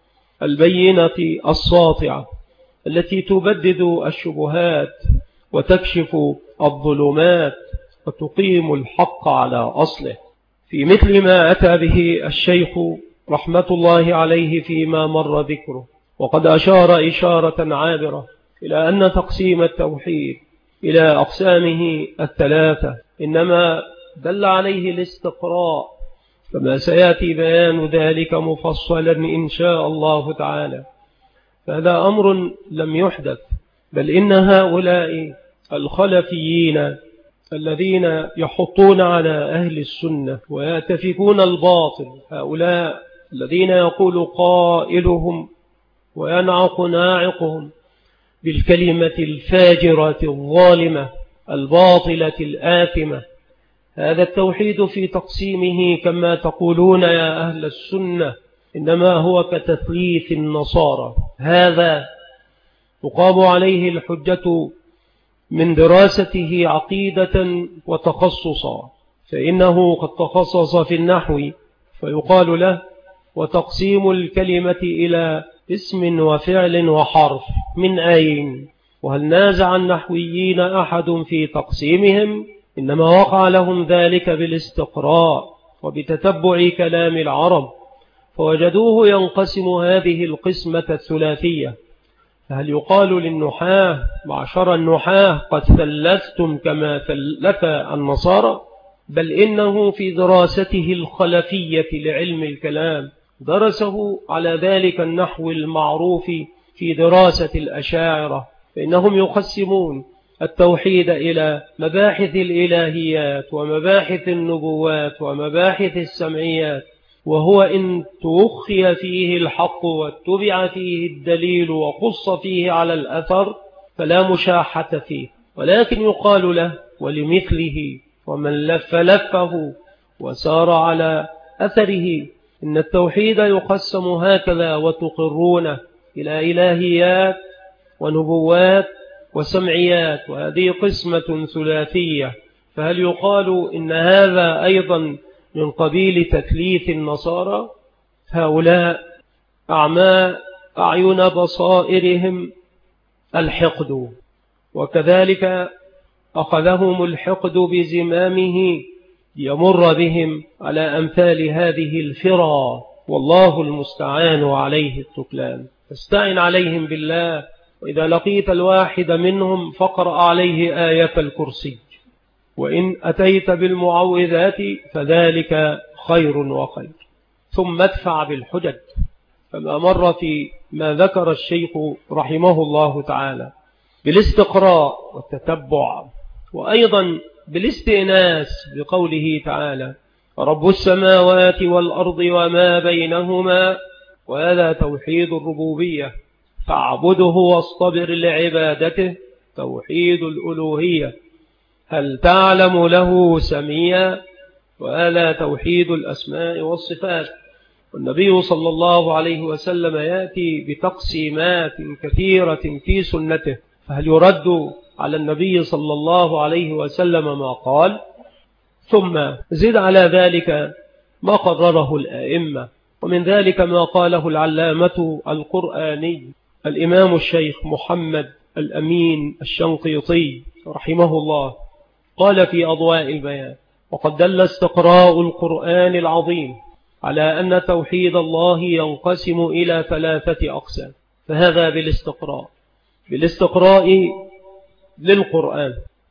Speaker 1: البينة الساطعة التي تبدد الشبهات وتكشف الظلمات وتقيم الحق على أصله، في مثل ما أتى به الشيخ رحمة الله عليه فيما مر ذكره. وقد أشار إشارة عابرة إلى أن تقسيم التوحيد إلى أقسامه 3 إنما دل عليه الاستقراء كما سيأتي بيان ذلك مفصلا إن شاء الله تعالى. فهذا أمر لم يحدث، بل إن هؤلاء الخلفيين الذين يحطون على أهل السنة ويتفكون الباطل، هؤلاء الذين يقول قائلهم وينعق ناعقهم بالكلمة الفاجرة الظالمة الباطلة الآثمة. هذا التوحيد في تقسيمه كما تقولون يا أهل السنة إنما هو كتثليث النصارى. هذا تقام عليه الحجة من دراسته عقيدة وتخصصا، فإنه قد تخصص في النحو فيقال له وتقسيم الكلمة إلى اسم وفعل وحرف من أين؟ وهل نازع النحويين أحد في تقسيمهم؟ إنما وقع لهم ذلك بالاستقراء وبتتبع كلام العرب، فوجدوه ينقسم هذه القسمة الثلاثية. فهل يقال للنحاة معشر النحاة قد ثلثتم كما ثلث النصارى؟ بل إنه في دراسته الخلفية لعلم الكلام درسه على ذلك النحو المعروف في دراسة الأشاعرة، فإنهم يقسمون التوحيد إلى مباحث الإلهيات ومباحث النبوات ومباحث السمعيات، وهو إن توخي فيه الحق واتبع فيه الدليل وقص فيه على الأثر فلا مشاحة فيه، ولكن يقال له ولمثله ومن لف لفه وسار على أثره إن التوحيد يقسم هكذا وتقرونه إلى إلهيات ونبوات وسمعيات، وهذه قسمة ثلاثية. فهل يقال إن هذا أيضا من قبيل تثليث النصارى؟ هؤلاء أعمى أعين بصائرهم الحقد، وكذلك أخذهم الحقد بزمامه يمر بهم على أمثال هذه الفرى، والله المستعان عليه التكلان. فاستعن عليهم بالله، وإذا لقيت الواحد منهم فاقرأ عليه آية الكرسي، وإن أتيت بالمعوذات فذلك خير وخير، ثم ادفع بالحجج. كما مر في ما ذكر الشيخ رحمه الله تعالى بالاستقراء والتتبع، وأيضا بالاستئناس بقوله تعالى رب السماوات والأرض وما بينهما، وهذا توحيد الربوبية فاعبده واصطبر لعبادته، توحيد الألوهية هل تعلم له سميا، وهذا توحيد الأسماء والصفات. والنبي صلى الله عليه وسلم يأتي بتقسيمات كثيرة في سنته، فهل يرد على النبي صلى الله عليه وسلم ما قال؟ ثم زد على ذلك ما قرره الآئمة، ومن ذلك ما قاله العلامة القرآني الإمام الشيخ محمد الأمين الشنقيطي رحمه الله، قال في أضواء البيان وقد دل استقراء القرآن العظيم على أن توحيد الله ينقسم إلى 3 أقسام. فهذا بالاستقراء للقرآن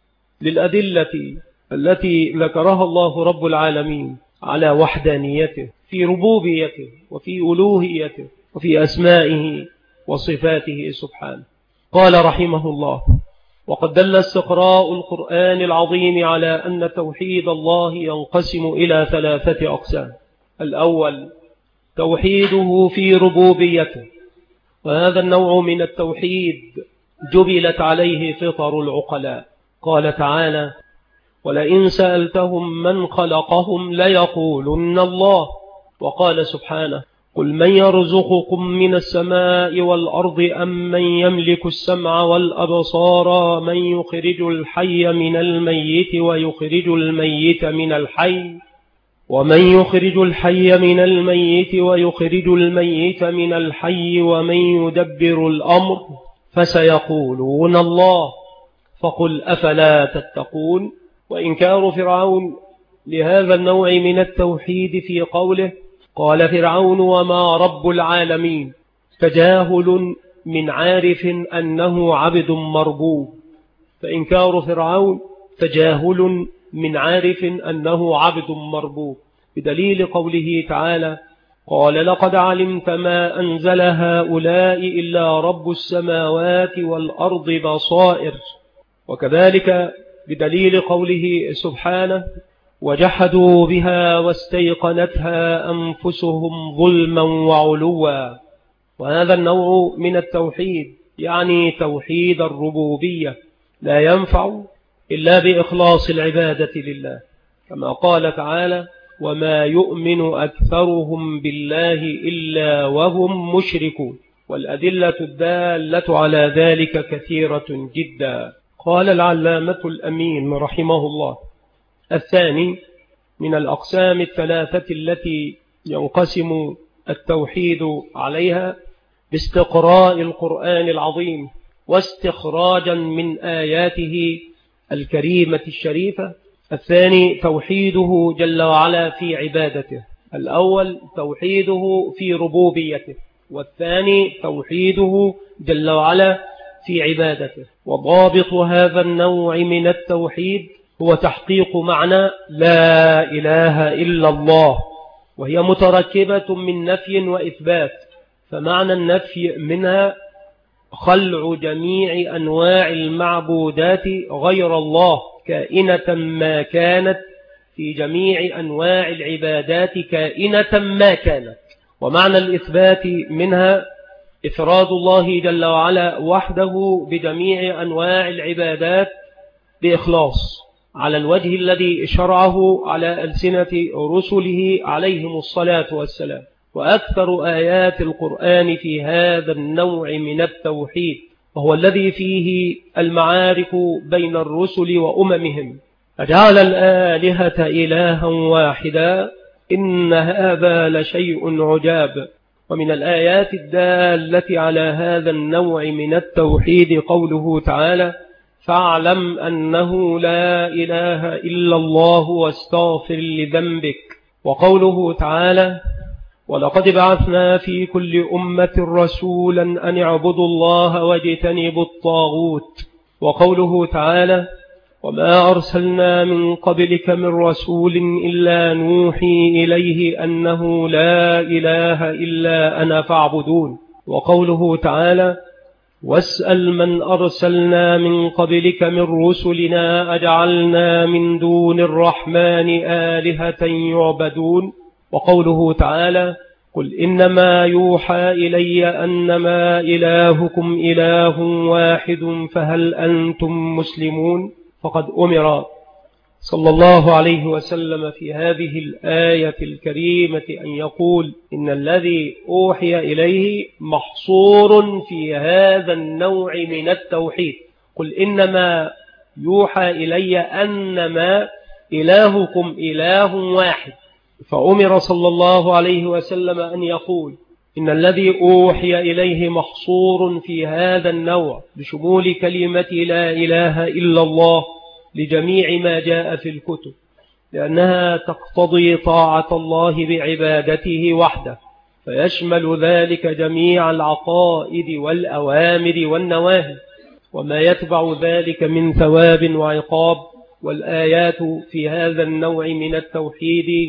Speaker 1: للأدلة التي ذكرها الله رب العالمين على وحدانيته في ربوبيته وفي ألوهيته وفي أسمائه وصفاته سبحانه. قال رحمه الله وقد دل استقراء القرآن العظيم على أن توحيد الله ينقسم إلى 3 أقسام. الأول توحيده في ربوبيته، وهذا النوع من التوحيد جبلت عليه فطر العقلاء. قال تعالى ولئن سألتهم من خلقهم ليقولن الله. وقال سبحانه قل من يرزقكم من السماء والأرض أم من يملك السمع والأبصار من يخرج الحي من الميت ويخرج الميت من الحي ومن يخرج الحي من الميت ويخرج الميت من الحي ومن يدبر الأمر فسيقولون الله فقل أفلا تتقون. وإنكار فرعون لهذا النوع من التوحيد في قوله قال فرعون وما رب العالمين، تجاهل من عارف أنه عبد مربوب. فإنكار فرعون تجاهل من عارف أنه عبد مربوب، بدليل قوله تعالى: قال لقد علمت ما أنزل هؤلاء إلا رب السماوات والأرض بصائر. وكذلك بدليل قوله سبحانه: وجحدوا بها واستيقنتها أنفسهم ظلما وعلوا. وهذا النوع من التوحيد يعني توحيد الربوبية لا ينفع إلا بإخلاص العبادة لله، كما قال تعالى: وما يؤمن أكثرهم بالله إلا وهم مشركون. والأدلة الدالة على ذلك كثيرة جدا. قال العلامة الأمين رحمه الله: الثاني من الأقسام الثلاثة التي ينقسم التوحيد عليها باستقراء القرآن العظيم واستخراجا من آياته الكريمة الشريفة. الثاني توحيده جل وعلا في عبادته. الأول توحيده في ربوبيته، والثاني توحيده جل وعلا في عبادته. وضابط هذا النوع من التوحيد هو تحقيق معنى لا إله إلا الله، وهي متركبة من نفي وإثبات. فمعنى النفي منها خلع جميع أنواع المعبودات غير الله كائنة ما كانت، في جميع أنواع العبادات كائنة ما كانت. ومعنى الإثبات منها إفراد الله جل وعلا وحده بجميع أنواع العبادات بإخلاص على الوجه الذي شرعه على ألسنة رسله عليهم الصلاة والسلام. وأكثر آيات القرآن في هذا النوع من التوحيد، وهو الذي فيه المعارك بين الرسل وأممهم: أجعل الآلهة إلها واحدا إن هذا لشيء عجاب. ومن الآيات الدالة على هذا النوع من التوحيد قوله تعالى: فاعلم أنه لا إله إلا الله واستغفر لذنبك. وقوله تعالى: ولقد بعثنا في كل أمة رسولا أن اعبدوا الله واجتنبوا الطاغوت. وقوله تعالى: وما أرسلنا من قبلك من رسول إلا نوحي إليه أنه لا إله إلا أنا فاعبدون. وقوله تعالى: واسأل من أرسلنا من قبلك من رسلنا أجعلنا من دون الرحمن آلهة يعبدون. وقوله تعالى: قل إنما يوحى إلي أنما إلهكم إله واحد فهل أنتم مسلمون. فقد أمر صلى الله عليه وسلم في هذه الآية الكريمة أن يقول: إن الذي أوحي إليه محصور في هذا النوع من التوحيد. قل إنما يوحى إلي أنما إلهكم إله واحد. فأمر صلى الله عليه وسلم أن يقول: إن الذي أوحي إليه محصور في هذا النوع بشمول كلمة لا إله إلا الله لجميع ما جاء في الكتب، لأنها تقتضي طاعة الله بعبادته وحده، فيشمل ذلك جميع العقائد والأوامر والنواهي وما يتبع ذلك من ثواب وعقاب. والآيات في هذا النوع من التوحيد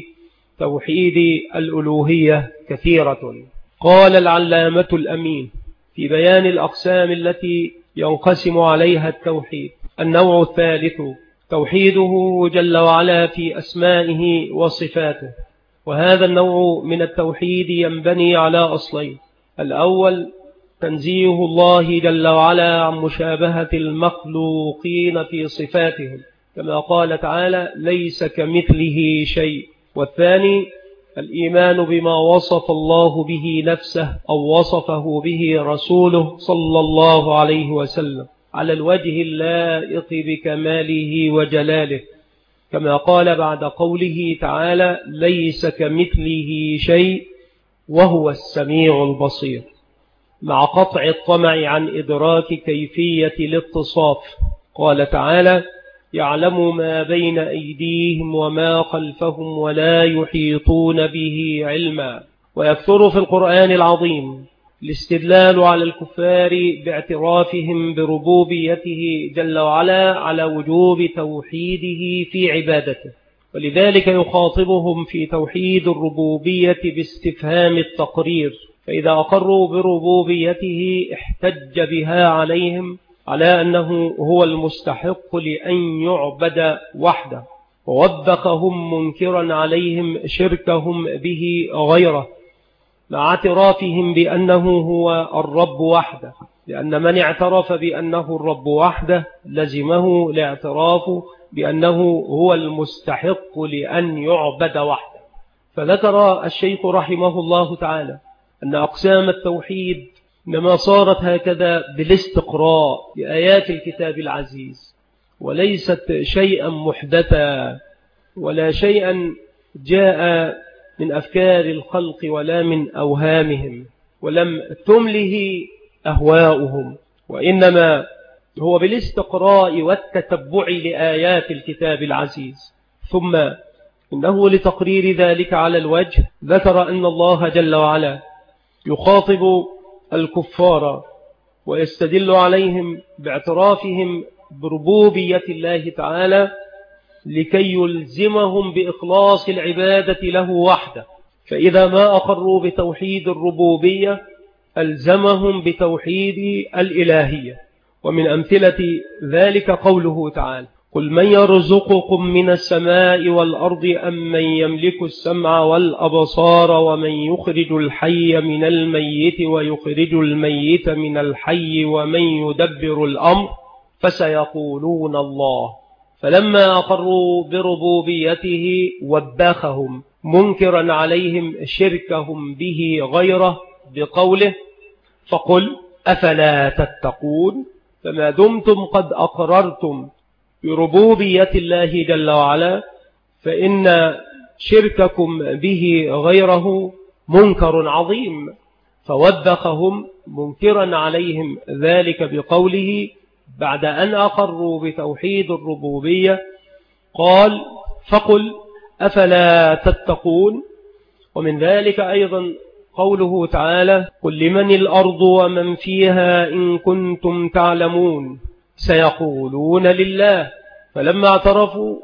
Speaker 1: توحيد الألوهية كثيرة. قال العلامة الأمين في بيان الأقسام التي ينقسم عليها التوحيد: النوع الثالث توحيده جل وعلا في أسمائه وصفاته. وهذا النوع من التوحيد ينبني على أصلين: الأول تنزيه الله جل وعلا عن مشابهة المخلوقين في صفاتهم، كما قال تعالى: ليس كمثله شيء. والثاني الإيمان بما وصف الله به نفسه أو وصفه به رسوله صلى الله عليه وسلم على الوجه اللائق بكماله وجلاله، كما قال بعد قوله تعالى: ليس كمثله شيء وهو السميع البصير، مع قطع الطمع عن إدراك كيفية الاتصاف. قال تعالى: يعلم ما بين أيديهم وما خلفهم ولا يحيطون به علما. ويكثر في القرآن العظيم الاستدلال على الكفار باعترافهم بربوبيته جل وعلا على وجوب توحيده في عبادته، ولذلك يخاطبهم في توحيد الربوبية باستفهام التقرير، فإذا أقروا بربوبيته احتج بها عليهم على أنه هو المستحق لأن يعبد وحده، ووبخهم منكرا عليهم شركهم به غيره، مع اعترافهم بأنه هو الرب وحده، لأن من اعترف بأنه الرب وحده لزمه الاعتراف بأنه هو المستحق لأن يعبد وحده. فذكر الشيخ رحمه الله تعالى أن أقسام التوحيد إنما صارت هكذا بالاستقراء بآيات الكتاب العزيز، وليست شيئا محدثا ولا شيئا جاء من أفكار الخلق ولا من أوهامهم ولم تمله أهواؤهم، وإنما هو بالاستقراء والتتبع لآيات الكتاب العزيز. ثم إنه لتقرير ذلك على الوجه ذكر أن الله جل وعلا يخاطب الكفار ويستدل عليهم باعترافهم بربوبية الله تعالى لكي يلزمهم بإخلاص العبادة له وحده، فإذا ما أقروا بتوحيد الربوبية ألزمهم بتوحيد الإلهية. ومن أمثلة ذلك قوله تعالى: قل من يرزقكم من السماء والأرض أم من يملك السمع والأبصار ومن يخرج الحي من الميت ويخرج الميت من الحي ومن يدبر الأمر فسيقولون الله. فلما أقروا بربوبيته وبخهم منكرا عليهم شركهم به غيره بقوله: فقل أفلا تتقون. فما دمتم قد أقررتم بربوبية الله جل وعلا فإن شرككم به غيره منكر عظيم، فوبخهم منكرا عليهم ذلك بقوله بعد أن أقروا بتوحيد الربوبية قال: فقل أفلا تتقون. ومن ذلك أيضا قوله تعالى: قل لمن الأرض ومن فيها إن كنتم تعلمون سيقولون لله. فلما اعترفوا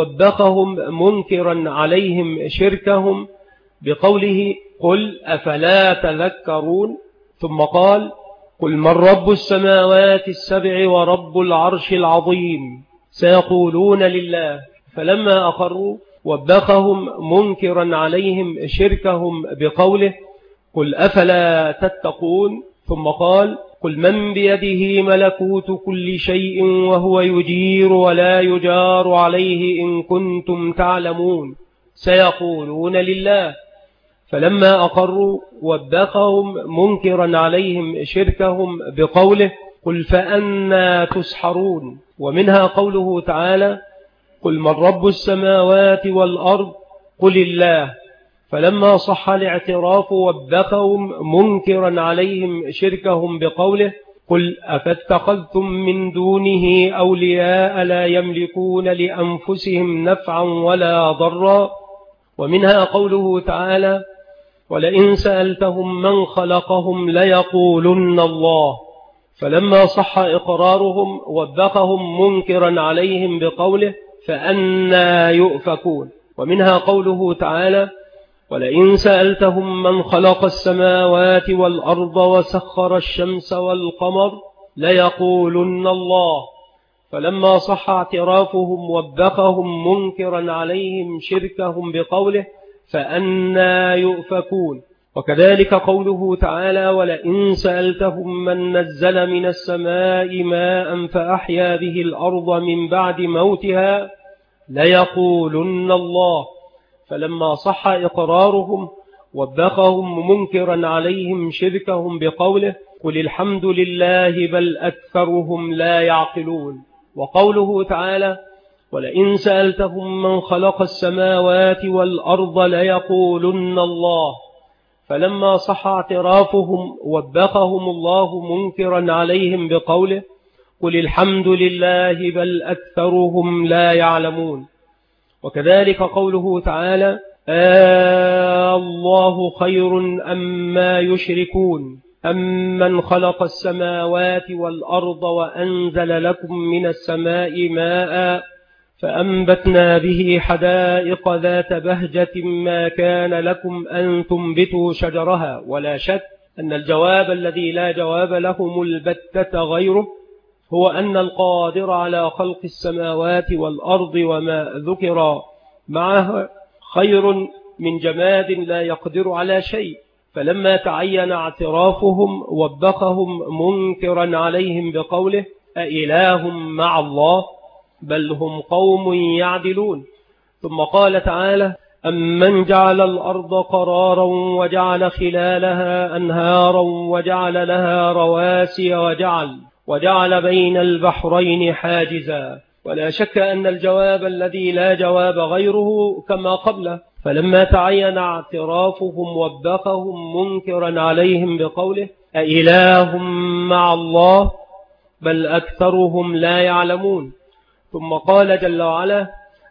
Speaker 1: وبخهم منكرا عليهم شركهم بقوله: قل أفلا تذكرون. ثم قال: قل من رب السماوات السبع ورب العرش العظيم سيقولون لله. فلما أقروا وبخهم منكرا عليهم شركهم بقوله: قل أفلا تتقون. ثم قال: قل من بيده ملكوت كل شيء وهو يجير ولا يجار عليه إن كنتم تعلمون سيقولون لله. فلما أقروا وبخهم منكرا عليهم شركهم بقوله: قل فأنا تسحرون. ومنها قوله تعالى: قل من رب السماوات والأرض قل الله. فلما صح الاعتراف وبخهم منكرا عليهم شركهم بقوله: قل أفاتخذتم من دونه أولياء لا يملكون لأنفسهم نفعا ولا ضرا. ومنها قوله تعالى: ولئن سألتهم من خلقهم ليقولن الله. فلما صح إقرارهم وبخهم منكرا عليهم بقوله: فأنا يؤفكون. ومنها قوله تعالى: ولئن سألتهم من خلق السماوات والأرض وسخر الشمس والقمر ليقولن الله. فلما صح اعترافهم وبخهم منكرا عليهم شركهم بقوله: فأنا يؤفكون. وكذلك قوله تعالى: ولئن سألتهم من نزل من السماء ماء فأحيا به الأرض من بعد موتها ليقولن الله. فلما صح إقرارهم وبخهم منكرا عليهم شركهم بقوله: قل الحمد لله بل أكثرهم لا يعقلون. وقوله تعالى: ولئن سألتهم من خلق السماوات والأرض ليقولن الله. فلما صح اعترافهم وبخهم الله منكرا عليهم بقوله: قل الحمد لله بل أكثرهم لا يعلمون. وكذلك قوله تعالى: الله خير أما يشركون أمن خلق السماوات والأرض وأنزل لكم من السماء ماء فأنبتنا به حدائق ذات بهجة ما كان لكم أن تنبتوا شجرها. ولا شك أن الجواب الذي لا جواب له البتة غيره هو أن القادر على خلق السماوات والأرض وما ذكر معه خير من جماد لا يقدر على شيء. فلما تعين اعترافهم وبخهم منكرا عليهم بقوله أإله مع الله بل هم قوم يعدلون. ثم قال تعالى أمن جعل الأرض قرارا وجعل خلالها أنهارا وجعل لها رواسي وجعل بين البحرين حاجزا. ولا شك أن الجواب الذي لا جواب غيره كما قبله. فلما تعين اعترافهم وبخهم منكرا عليهم بقوله أإله مع الله بل أكثرهم لا يعلمون. ثم قال جل وعلا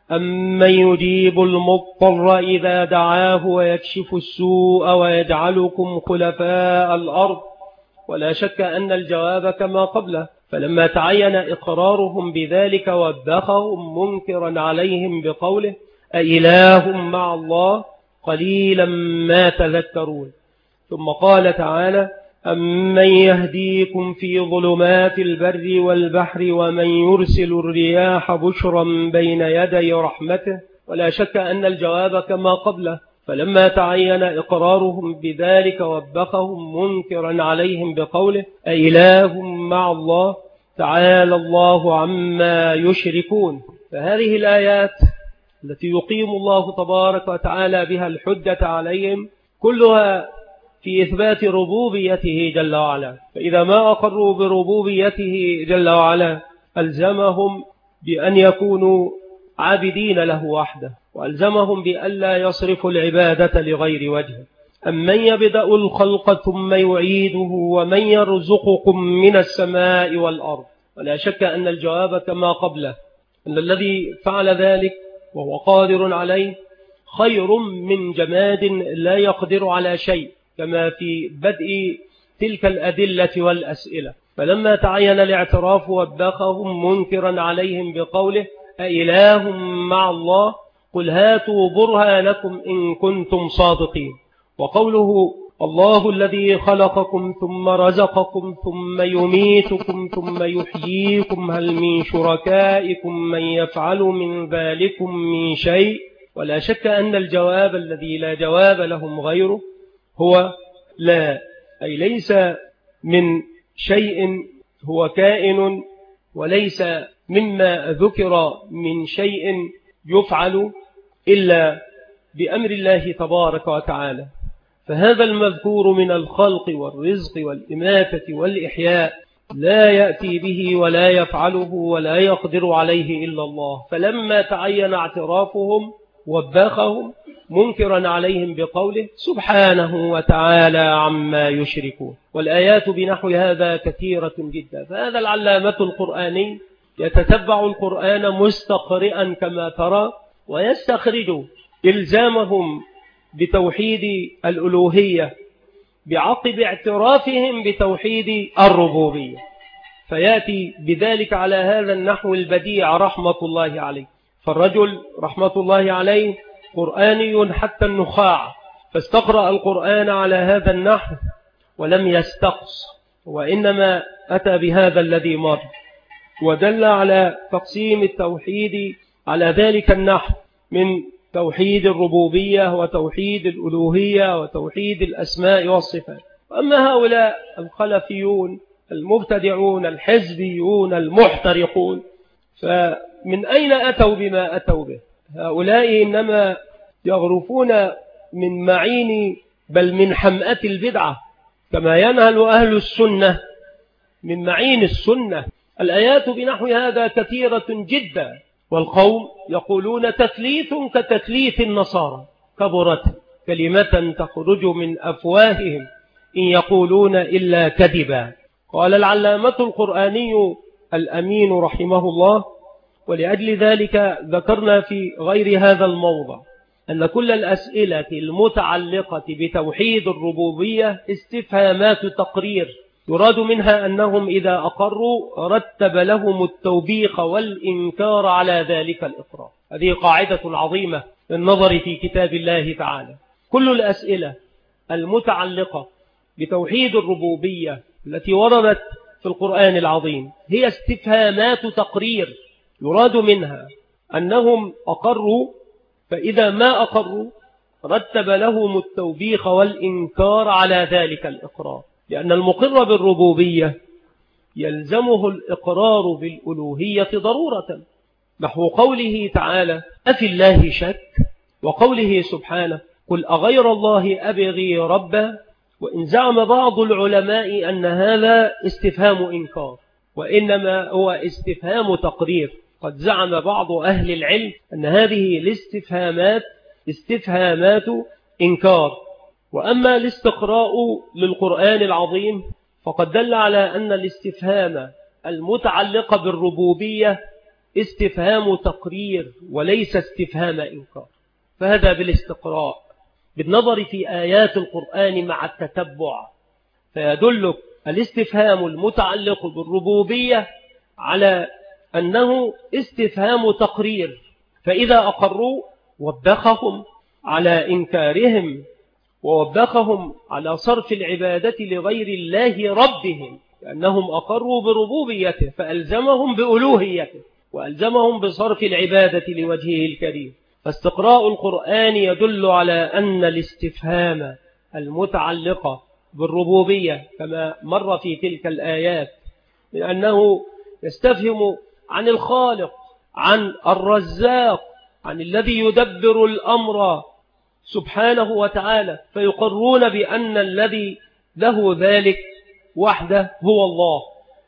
Speaker 1: أمن يجيب المضطر إذا دعاه ويكشف السوء ويجعلكم خلفاء الأرض. ولا شك أن الجواب كما قبله. فلما تعين إقرارهم بذلك وبخهم منكرا عليهم بقوله أإله مع الله قليلا ما تذكرون. ثم قال تعالى أمن يهديكم في ظلمات البر والبحر ومن يرسل الرياح بشرا بين يدي رحمته. ولا شك أن الجواب كما قبله. فلما تعين إقرارهم بذلك وبخهم منكرا عليهم بقوله أإله مع الله تعالى الله عما يشركون. فهذه الآيات التي يقيم الله تبارك وتعالى بها الحجة عليهم كلها في إثبات ربوبيته جل وعلا. فإذا ما أقروا بربوبيته جل وعلا ألزمهم بأن يكونوا عابدين له وحده، وألزمهم بأن لا يصرفوا العبادة لغير وجه. أمن يبدأ الخلق ثم يعيده ومن يرزقكم من السماء والأرض. ولا شك أن الجواب كما قبله، أن الذي فعل ذلك وهو قادر عليه خير من جماد لا يقدر على شيء، كما في بدء تلك الأدلة والأسئلة. فلما تعين الاعتراف وبخهم منكرا عليهم بقوله أإله مع الله قل هاتوا برهانكم إن كنتم صادقين. وقوله الله الذي خلقكم ثم رزقكم ثم يميتكم ثم يحييكم هل من شركائكم من يفعل من ذلكم من شيء. ولا شك أن الجواب الذي لا جواب لهم غيره هو لا، أي ليس من شيء هو كائن، وليس مما ذكر من شيء يفعل إلا بأمر الله تبارك وتعالى. فهذا المذكور من الخلق والرزق والإماتة والإحياء لا يأتي به ولا يفعله ولا يقدر عليه إلا الله. فلما تعين اعترافهم وباخهم منكرا عليهم بقوله سبحانه وتعالى عما يشركون. والآيات بنحو هذا كثيرة جدا. فهذا العلامة القرآني يتتبع القرآن مستقرئا كما ترى، ويستخرج إلزامهم بتوحيد الألوهية بعقب اعترافهم بتوحيد الربوبية، فيأتي بذلك على هذا النحو البديع رحمة الله عليه. فالرجل رحمة الله عليه قرآني حتى النخاع، فاستقرأ القرآن على هذا النحو ولم يستقص، وإنما أتى بهذا الذي مر، ودل على تقسيم التوحيد على ذلك النحو من توحيد الربوبية وتوحيد الألوهية وتوحيد الأسماء والصفات. أما هؤلاء الخلفيون المبتدعون الحزبيون المحترقون فمن أين أتوا بما أتوا به؟ هؤلاء إنما يغرفون من معين بل من حمأة البدعة، كما ينهل أهل السنة من معين السنة. الآيات بنحو هذا كثيرة جدا، والقوم يقولون تثليث كتثليث النصارى، كبرت كلمة تخرج من أفواههم إن يقولون إلا كذبا. قال العلامة القرآني الأمين رحمه الله: ولأجل ذلك ذكرنا في غير هذا الموضع أن كل الأسئلة المتعلقة بتوحيد الربوبية استفهامات تقرير يراد منها أنهم إذا أقروا رتب لهم التوبيخ والإنكار على ذلك الإقرار. هذه قاعدة عظيمة للنظر في كتاب الله تعالى. كل الأسئلة المتعلقة بتوحيد الربوبية التي وردت في القرآن العظيم هي استفهامات تقرير، يراد منها أنهم أقروا، فإذا ما أقروا رتب لهم التوبيخ والإنكار على ذلك الإقرار، لأن المقر بالربوبية يلزمه الإقرار بالألوهية ضرورة، نحو قوله تعالى أفي الله شك، وقوله سبحانه قل أغير الله أبغي ربا. وإن زعم بعض العلماء أن هذا استفهام إنكار وإنما هو استفهام تقرير، قد زعم بعض أهل العلم أن هذه الاستفهامات استفهامات إنكار. وأما الاستقراء للقرآن العظيم فقد دل على أن الاستفهام المتعلق بالربوبية استفهام تقرير وليس استفهام إنكار. فهذا بالاستقراء بالنظر في آيات القرآن مع التتبع، فيدل الاستفهام المتعلق بالربوبية على أنه استفهام تقرير، فإذا أقروا وبخهم على إنكارهم ووبخهم على صرف العبادة لغير الله ربهم، لأنهم أقروا بربوبيته فألزمهم بألوهيته وألزمهم بصرف العبادة لوجهه الكريم. فاستقراء القرآن يدل على أن الاستفهام المتعلقة بالربوبية كما مر في تلك الآيات من أنه يستفهم عن الخالق، عن الرزاق، عن الذي يدبر الأمر سبحانه وتعالى، فيقرون بأن الذي له ذلك وحده هو الله،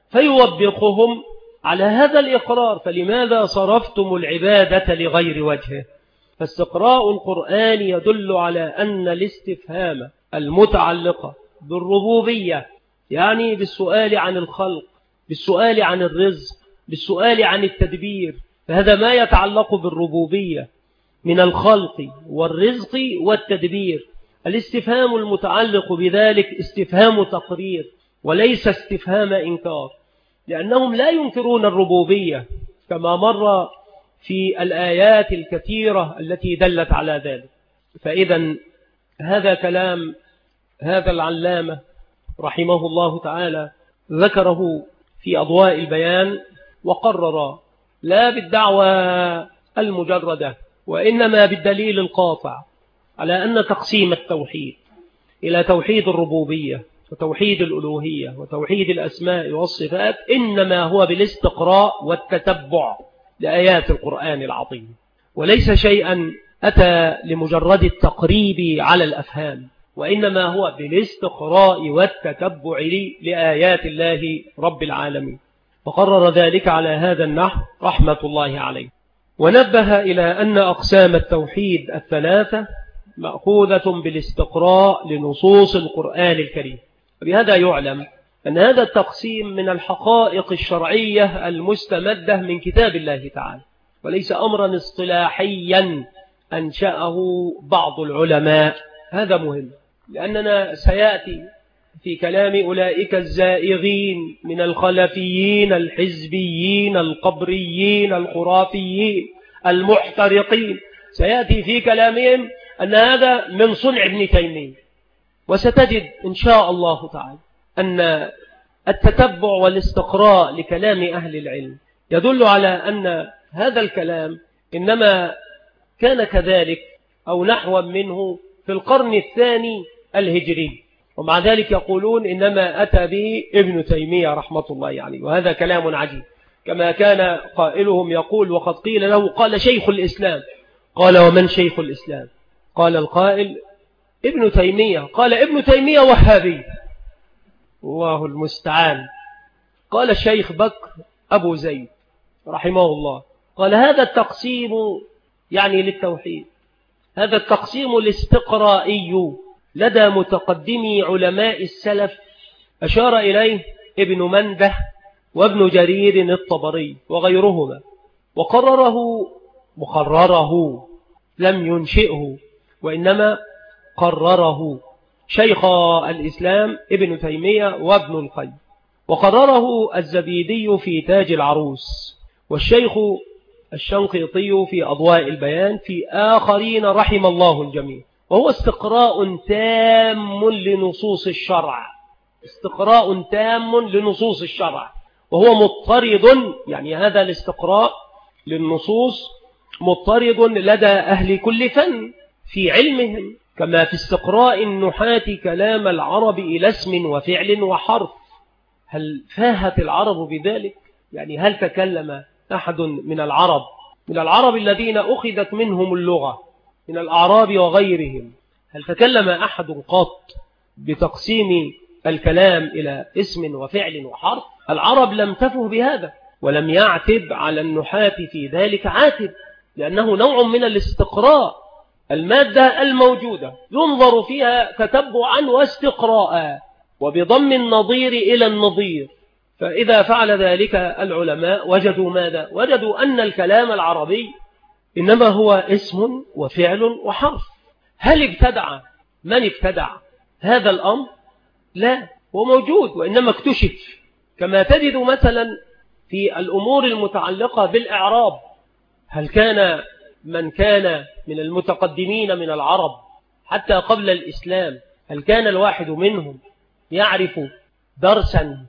Speaker 1: فيوبخهم على هذا الإقرار، فلماذا صرفتم العبادة لغير وجهه؟ فاستقراء القرآن يدل على أن الاستفهام المتعلقة بالربوبية يعني بالسؤال عن الخلق، بالسؤال عن الرزق، بالسؤال عن التدبير، فهذا ما يتعلق بالربوبية من الخلق والرزق والتدبير. الاستفهام المتعلق بذلك استفهام تقرير وليس استفهام إنكار، لأنهم لا ينكرون الربوبية كما مر في الآيات الكثيرة التي دلت على ذلك. فإذا هذا كلام هذا العلامة رحمه الله تعالى ذكره في أضواء البيان، وقرر لا بالدعوة المجردة وإنما بالدليل القاطع على أن تقسيم التوحيد إلى توحيد الربوبية وتوحيد الألوهية وتوحيد الأسماء والصفات إنما هو بالاستقراء والتتبع لآيات القرآن العظيم، وليس شيئا أتى لمجرد التقريب على الأفهام، وإنما هو بالاستقراء والتتبع لآيات الله رب العالمين. فقرر ذلك على هذا النحو رحمة الله عليه. ونبه إلى أن أقسام التوحيد الثلاثة مأخوذة بالاستقراء لنصوص القرآن الكريم. وبهذا يعلم أن هذا التقسيم من الحقائق الشرعية المستمدة من كتاب الله تعالى، وليس أمرا اصطلاحيا أنشأه بعض العلماء. هذا مهم، لأننا سيأتي في كلام أولئك الزائغين من الخلفيين الحزبيين القبريين الخرافيين المحترقين، سيأتي في كلامهم أن هذا من صنع ابن تيمية. وستجد إن شاء الله تعالى أن التتبع والاستقراء لكلام أهل العلم يدل على أن هذا الكلام إنما كان كذلك أو نحو منه في القرن الثاني الهجري، ومع ذلك يقولون إنما أتى به ابن تيمية رحمة الله عليه. وهذا كلام عجيب، كما كان قائلهم يقول وقد قيل له قال شيخ الإسلام، قال ومن شيخ الإسلام؟ قال القائل ابن تيمية، قال ابن تيمية وهابي، الله المستعان. قال الشيخ بكر أبو زيد رحمه الله، قال هذا التقسيم يعني للتوحيد، هذا التقسيم الاستقرائي لدى متقدمي علماء السلف أشار إليه ابن منده وابن جرير الطبري وغيرهما، وقرره لم ينشئه وإنما قرره، شيخ الإسلام ابن تيمية وابن القيم، وقرره الزبيدي في تاج العروس، والشيخ الشنقيطي في أضواء البيان، في آخرين رحم الله الجميع. وهو استقراء تام لنصوص الشرع، استقراء تام لنصوص الشرع، وهو مضطرد، يعني هذا الاستقراء للنصوص مضطرد لدى أهل كل فن في علمهم، كما في استقراء النحاة كلام العرب إلى اسم وفعل وحرف. هل فاهت العرب بذلك؟ يعني هل تكلم أحد من العرب الذين أخذت منهم اللغة، من الأعراب وغيرهم، هل تكلم أحد قط بتقسيم الكلام إلى اسم وفعل وحرف؟ العرب لم تفه بهذا، ولم يعتب على النحاة في ذلك عاتب، لأنه نوع من الاستقراء. المادة الموجودة ينظر فيها تتبعا واستقراء، وبضم النظير إلى النظير. فإذا فعل ذلك العلماء وجدوا ماذا؟ وجدوا أن الكلام العربي إنما هو اسم وفعل وحرف. هل ابتدع من ابتدع هذا الأمر؟ لا، هو موجود، وإنما اكتشف، كما تجد مثلا في الأمور المتعلقة بالإعراب. هل كان من كان من المتقدمين من العرب حتى قبل الإسلام، هل كان الواحد منهم يعرف درسا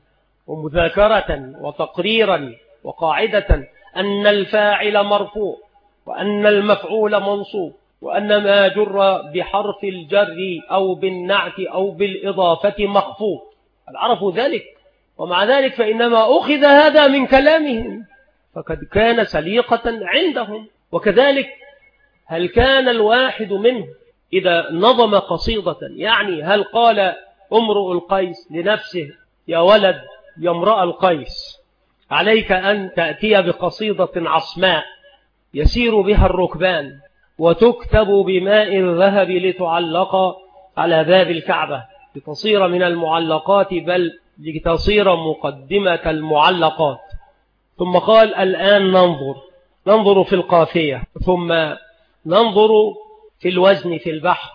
Speaker 1: ومذاكرة وتقريرا وقاعدة أن الفاعل مرفوع، وأن المفعول منصوب، وأن ما جر بحرف الجر أو بالنعت أو بالإضافة مخفوض؟ هل عرفوا ذلك؟ ومع ذلك فإنما أخذ هذا من كلامهم، فقد كان سليقة عندهم. وكذلك هل كان الواحد منهم إذا نظم قصيدة، يعني هل قال امرؤ القيس لنفسه يا ولد يا امرأ القيس عليك أن تأتي بقصيدة عصماء يسير بها الركبان وتكتب بماء الذهب لتعلق على باب الكعبة، لتصير من المعلقات، بل لتصير مقدمة المعلقات. ثم قال الآن ننظر في القافية، ثم ننظر في الوزن في البحر.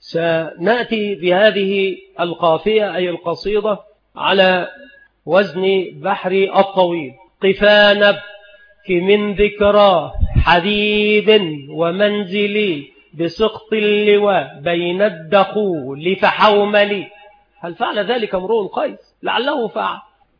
Speaker 1: سنأتي بهذه القافية أي القصيدة على وزن بحر الطويل. قفا نبكي من ذكرى حبيب ومنزلي بسقط اللواء بين الدخول فحوملي. هل فعل ذلك امرؤ القيس؟ لعله فعل.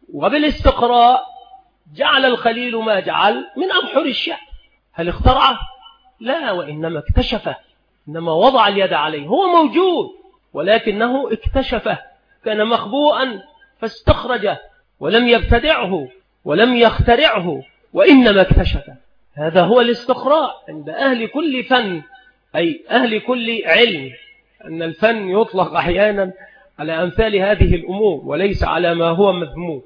Speaker 1: وبالاستقراء جعل الخليل ما جعل من أبحر الشعر. هل اخترعه؟ لا، وإنما اكتشفه، إنما وضع اليد عليه. هو موجود ولكنه اكتشفه، كان مخبوءا فاستخرجه، ولم يبتدعه ولم يخترعه، وإنما اكتشفه. هذا هو الاستقراء عند أهل كل فن، أي أهل كل علم، أن الفن يطلق أحيانا على أمثال هذه الأمور وليس على ما هو مذموم.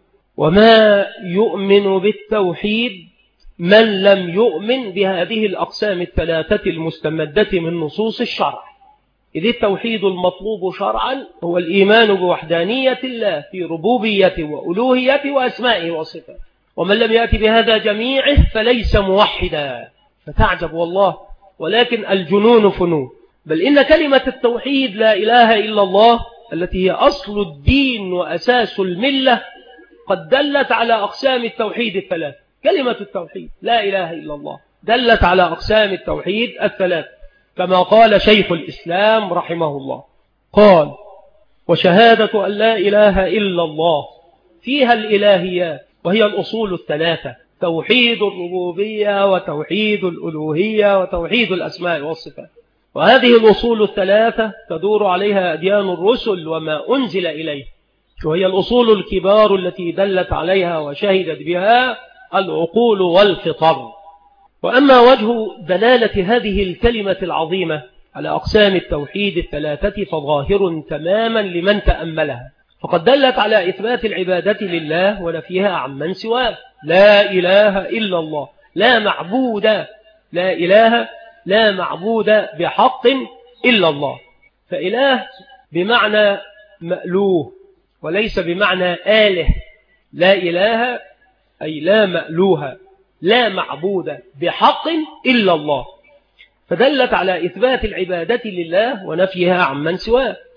Speaker 1: وما يؤمن بالتوحيد من لم يؤمن بهذه الأقسام الثلاثة المستمدة من نصوص الشرع. إذ التوحيد المطلوب شرعا هو الإيمان بوحدانية الله في ربوبيته وألوهيته وأسمائه وصفاته، ومن لم يأتي بهذا جميعه فليس موحدا. فتعجب والله، ولكن الجنون فنون. بل إن كلمة التوحيد لا إله إلا الله التي هي أصل الدين وأساس الملة قد دلت على أقسام التوحيد الثلاث. كلمة التوحيد لا إله إلا الله دلت على أقسام التوحيد الثلاث، كما قال شيخ الإسلام رحمه الله، قال وشهادة أن لا إله إلا الله فيها الإلهيات، وهي الأصول الثلاثة: توحيد الربوبية وتوحيد الألوهية وتوحيد الأسماء والصفات. وهذه الأصول الثلاثة تدور عليها أديان الرسل وما أنزل إليه، وهي الأصول الكبار التي دلت عليها وشهدت بها العقول والفطر. وأما وجه دلالة هذه الكلمة العظيمة على أقسام التوحيد الثلاثة فظاهر تماما لمن تأملها، فقد دلت على إثبات العبادة لله ونفيها عمن سواه. لا إله إلا الله، لا معبود، لا إله لا معبود بحق إلا الله. فإله بمعنى مألوه وليس بمعنى آله. لا إله أي لا مألوه، لا معبود بحق إلا الله، فدلت على إثبات العبادة لله ونفيها عمن سواه.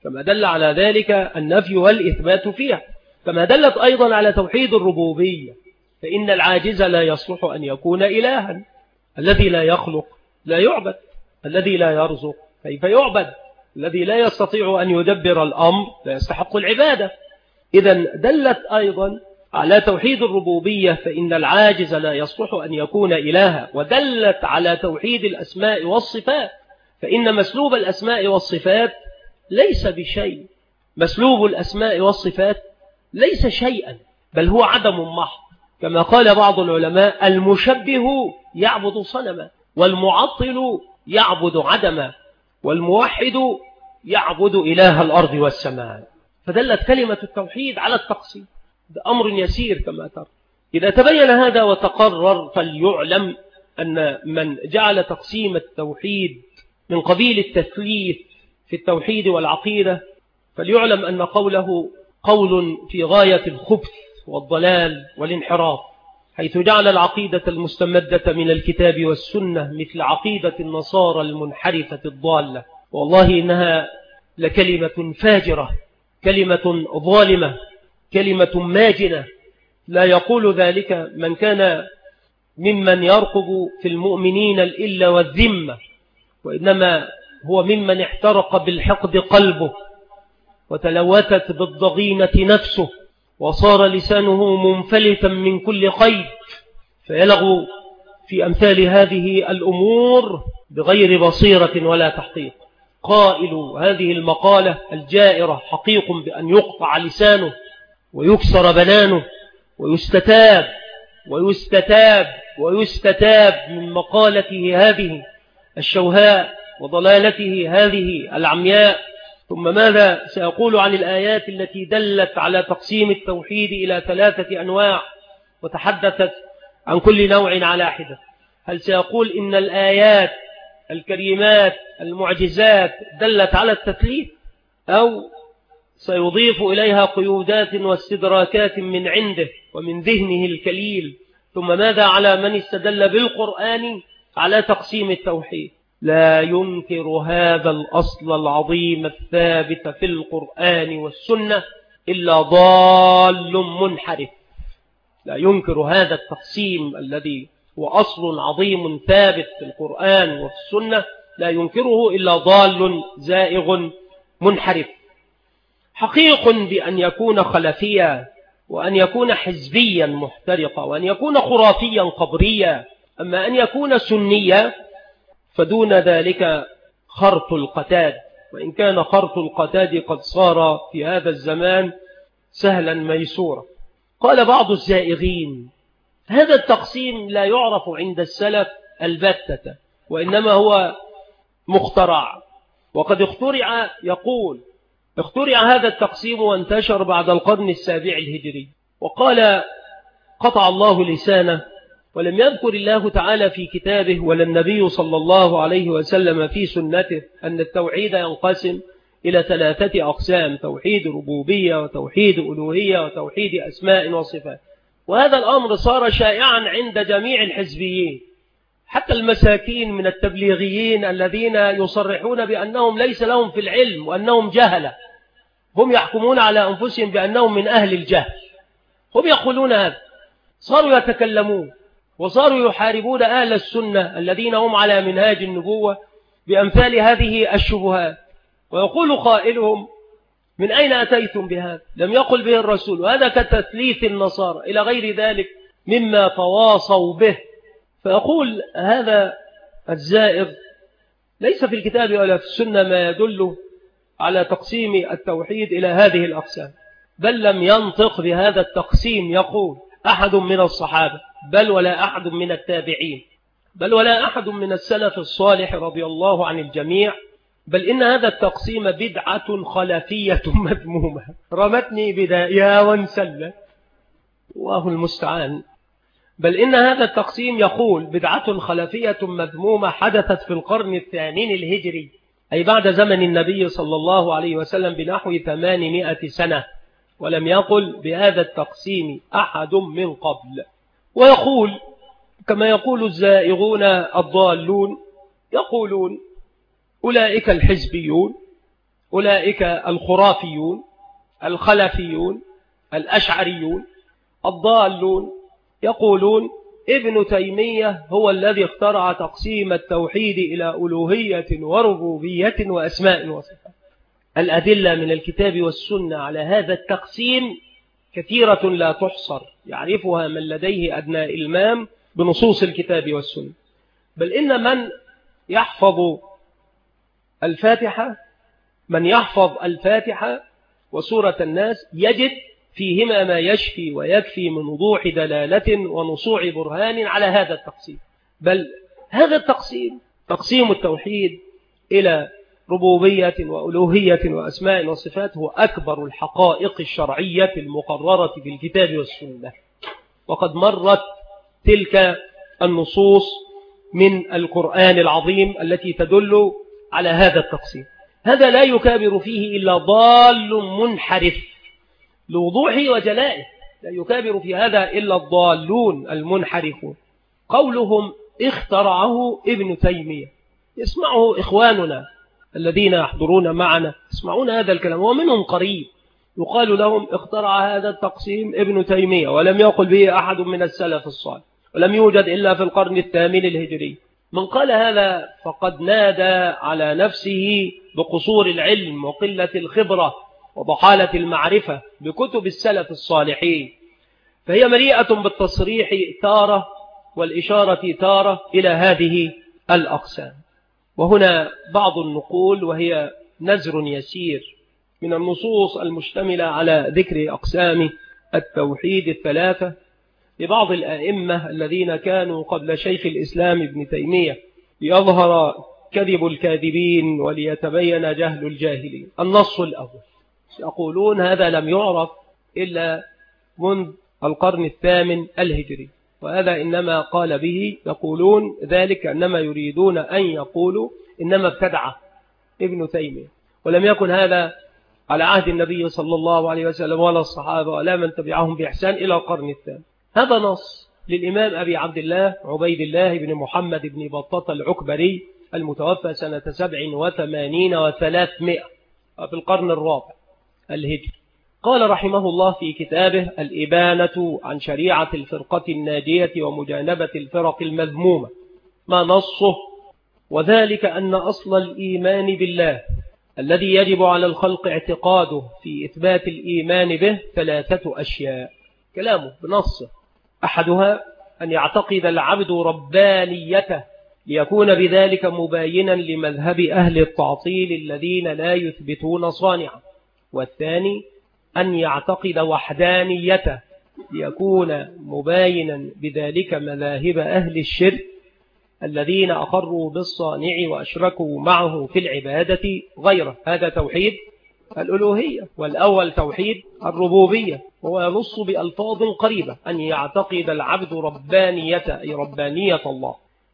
Speaker 2: كما دل على ذلك النفي والإثبات فيها، كما دلت أيضا على توحيد الربوبية، فإن العاجز لا يصلح أن يكون إلها. الذي لا يخلق لا يعبد، الذي لا يرزق كيف يعبد، الذي لا يستطيع أن يدبر الأمر لا يستحق العبادة. إذن دلت أيضا على توحيد الربوبية، فإن العاجز لا يصلح أن يكون إلها، ودلت على توحيد الأسماء والصفات، فإن مسلوب الأسماء والصفات ليس بشيء، مسلوب الأسماء والصفات ليس شيئا، بل هو عدم محض، كما قال بعض العلماء: المشبه يعبد صنما، والمعطل يعبد عدما، والموحد يعبد إله الأرض والسماء. فدلت كلمة التوحيد على التقسيم، ده أمر يسير كما ترى. إذا تبين هذا وتقرر، فليعلم أن من جعل تقسيم التوحيد من قبيل التثليث في التوحيد والعقيدة، فليعلم أن قوله قول في غاية الخبث والضلال والانحراف، حيث جعل العقيدة المستمدة من الكتاب والسنة مثل عقيدة النصارى المنحرفة الضالة. والله إنها لكلمة فاجرة، كلمة ظالمة، كلمة ماجنة. لا يقول ذلك من كان ممن يرقب في المؤمنين الإلا والذمة، وإنما هو ممن احترق بالحقد قلبه، وتلوثت بالضغينة نفسه، وصار لسانه منفلتا من كل قيد، فيلغو في أمثال هذه الأمور بغير بصيرة ولا تحقيق. قائل هذه المقالة الجائرة حقيق بأن يقطع لسانه ويكسر بنانه ويستتاب ويستتاب ويستتاب من مقالته هذه الشوهاء وضلالته هذه العمياء. ثم ماذا سيقول عن الآيات التي دلت على تقسيم التوحيد إلى 3 أنواع وتحدثت عن كل نوع على حدة؟ هل سيقول إن الآيات الكريمات المعجزات دلت على التثليث، أو سيضيف إليها قيودات واستدراكات من عنده ومن ذهنه الكليل؟ ثم ماذا على من استدل بالقرآن على تقسيم التوحيد؟ لا ينكر هذا الأصل العظيم الثابت في القرآن والسنة إلا ضال منحرف. لا ينكر هذا التقسيم الذي هو أصل عظيم ثابت في القرآن وفي السنة، لا ينكره إلا ضال زائغ منحرف. حقيق بأن يكون خلفيا، وأن يكون حزبيا محترقا، وأن يكون خرافيا قبريا. أما أن يكون سنيا فدون ذلك خرط القتاد، وإن كان خرط القتاد قد صار في هذا الزمان سهلا ميسورا. قال بعض الزائغين: هذا التقسيم لا يعرف عند السلف البتة، وإنما هو مخترع، وقد اخترع. يقول: اخترع هذا التقسيم وانتشر بعد القرن 7 الهجري. وقال: قطع الله لسانه، ولم يذكر الله تعالى في كتابه ولا النبي صلى الله عليه وسلم في سنته أن التوحيد ينقسم إلى 3 أقسام: توحيد ربوبية، وتوحيد ألوهية، وتوحيد أسماء وصفات. وهذا الأمر صار شائعا عند جميع الحزبيين، حتى المساكين من التبليغيين الذين يصرحون بأنهم ليس لهم في العلم وأنهم جهلة، هم يحكمون على أنفسهم بأنهم من أهل الجهل، هم يقولون هذا. صاروا يتكلمون وصاروا يحاربون أهل السنة الذين هم على منهاج النبوة بأمثال هذه الشبهات، ويقول قائلهم: من أين أتيتم بهذا؟ لم يقل به الرسول، وهذا كتثليث النصارى إلى غير ذلك مما تواصوا به. فأقول: هذا الزائغ ليس في الكتاب ولا في السنة ما يدل على تقسيم التوحيد إلى هذه الأقسام، بل لم ينطق بهذا التقسيم يقول أحد من الصحابة، بل ولا أحد من التابعين، بل ولا أحد من السلف الصالح رضي الله عن الجميع. بل إن هذا التقسيم بدعة خلافية مذمومة رمتني بدائها وانسلت، الله المستعان. بل إن هذا التقسيم يقول بدعة خلافية مذمومة حدثت في القرن 8 الهجري، أي بعد زمن النبي صلى الله عليه وسلم بنحو 800 سنة، ولم يقل بهذا التقسيم أحد من قبل. ويقول كما يقول الزائغون الضالون، يقولون: أولئك الحزبيون أولئك الخرافيون الخلفيون الأشعريون الضالون يقولون ابن تيمية هو الذي اخترع تقسيم التوحيد إلى ألوهية وربوبية وأسماء وصفات. الأدلة من الكتاب والسنة على هذا التقسيم كثيرة لا تحصر، يعرفها من لديه أدنى إلمام بنصوص الكتاب والسنة. بل إن من يحفظ الفاتحة وسورة الناس يجد فيهما ما يشفي ويكفي من وضوح دلالة ونصوع برهان على هذا التقسيم. بل هذا التقسيم، تقسيم التوحيد إلى ربوبية وألوهية وأسماء وصفات، هو أكبر الحقائق الشرعية المقررة في الكتاب والسنة. وقد مرت تلك النصوص من القرآن العظيم التي تدل على هذا التقسيم. هذا لا يكابر فيه إلا ضال منحرف لوضوحه وجلائه، لا يكابر في هذا إلا الضالون المنحرفون. قولهم اخترعه ابن تيمية يسمعه إخواننا الذين يحضرون معنا، يسمعون هذا الكلام ومنهم قريب يقال لهم اخترع هذا التقسيم ابن تيمية، ولم يقل به أحد من السلف الصالح، ولم يوجد إلا في القرن الثامن الهجري. من قال هذا فقد نادى على نفسه بقصور العلم وقلة الخبرة وضحالة المعرفة بكتب السلف الصالحين، فهي مليئة بالتصريح تارة والإشارة تارة إلى هذه الأقسام. وهنا بعض النقول وهي نزر يسير من النصوص المشتملة على ذكر أقسام التوحيد الثلاثة لبعض الأئمة الذين كانوا قبل شيخ الإسلام ابن تيمية ليظهر كذب الكاذبين وليتبين جهل الجاهلين. النص الأول يقولون هذا لم يعرف إلا منذ القرن الثامن الهجري، وهذا إنما قال به يقولون ذلك أنما يريدون أن يقولوا إنما ابتدع ابن تيمية، ولم يكن هذا على عهد النبي صلى الله عليه وسلم ولا الصحابة ولا من تبعهم بإحسان إلى القرن الثامن. هذا نص للإمام أبي عبد الله عبيد الله بن محمد بن بطة العكبري المتوفى سنة 87 و300 في القرن الرابع الهجري. قال رحمه الله في كتابه الإبانة عن شريعة الفرقة الناجية ومجانبة الفرق المذمومة، ما نصه؟ وذلك أن أصل الإيمان بالله الذي يجب على الخلق اعتقاده في إثبات الإيمان به 3 أشياء. كلامه بنصه: أحدها أن يعتقد العبد ربانيته ليكون بذلك مباينا لمذهب أهل التعطيل الذين لا يثبتون صانعا. والثاني أن يعتقد وحدانيته ليكون مباينا بذلك مذاهب أهل الشرك الذين أقروا بالصانع وأشركوا معه في العبادة غيره. هذا توحيد الألوهية. والأول توحيد الربوبية، وهو ينص بألفاظ قريبة: أن يعتقد العبد ربانيته أي ربانية الله.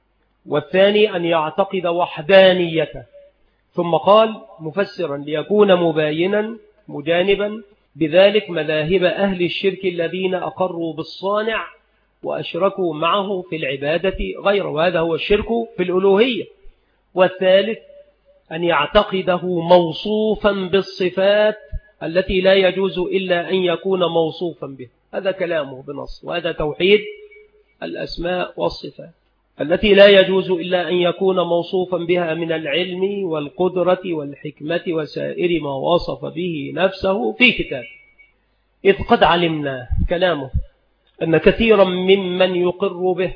Speaker 2: والثاني أن يعتقد وحدانيته. ثم قال مفسرا: ليكون مباينا مجانبا بذلك مذاهب أهل الشرك الذين أقروا بالصانع وأشركوا معه في العبادة غيره، وهذا هو الشرك في الألوهية. والثالث أن يعتقده موصوفا بالصفات التي لا يجوز إلا أن يكون موصوفا به. هذا كلامه بنص، وهذا توحيد الأسماء والصفات التي لا يجوز إلا أن يكون موصوفا بها من العلم والقدرة والحكمة وسائر ما وصف به نفسه في كتابه. إذ قد علمنا كلامه أن كثيرا ممن يقر به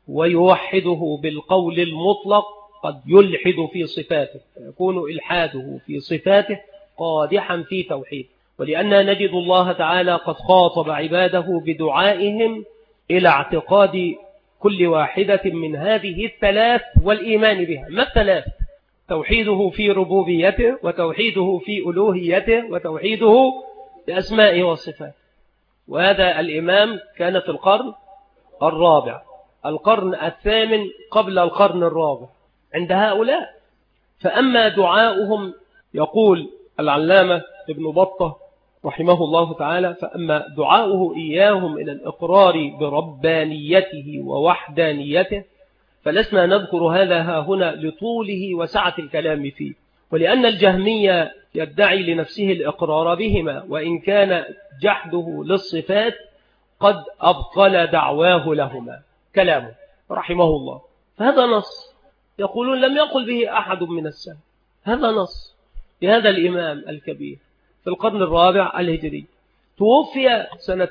Speaker 2: ويوحده بالقول المطلق قد يلحد في صفاته، فيكون إلحاده في صفاته قادحا في توحيد. ولأننا نجد الله تعالى قد خاطب عباده بدعائهم إلى اعتقاد كل واحدة من هذه الثلاث والإيمان بها. ما الثلاث؟ توحيده في ربوبيته، وتوحيده في ألوهيته، وتوحيده بأسمائه والصفات. وهذا الإمام كان في القرن الرابع، القرن الثامن قبل القرن الرابع عند هؤلاء. فأما دعاؤهم، يقول العلامة ابن بطة رحمه الله تعالى: فأما دعاؤه إياهم إلى الإقرار بربانيته ووحدانيته فلسنا نذكر هذا هنا لطوله وسعة الكلام فيه، ولأن الجهمية يدعي لنفسه الإقرار بهما، وإن كان جحده للصفات قد أبطل دعواه لهما. كلامه رحمه الله. فهذا نص يقولون لم يقل به أحد من السلف، هذا نص لهذا الإمام الكبير في القرن الرابع الهجري، توفي سنة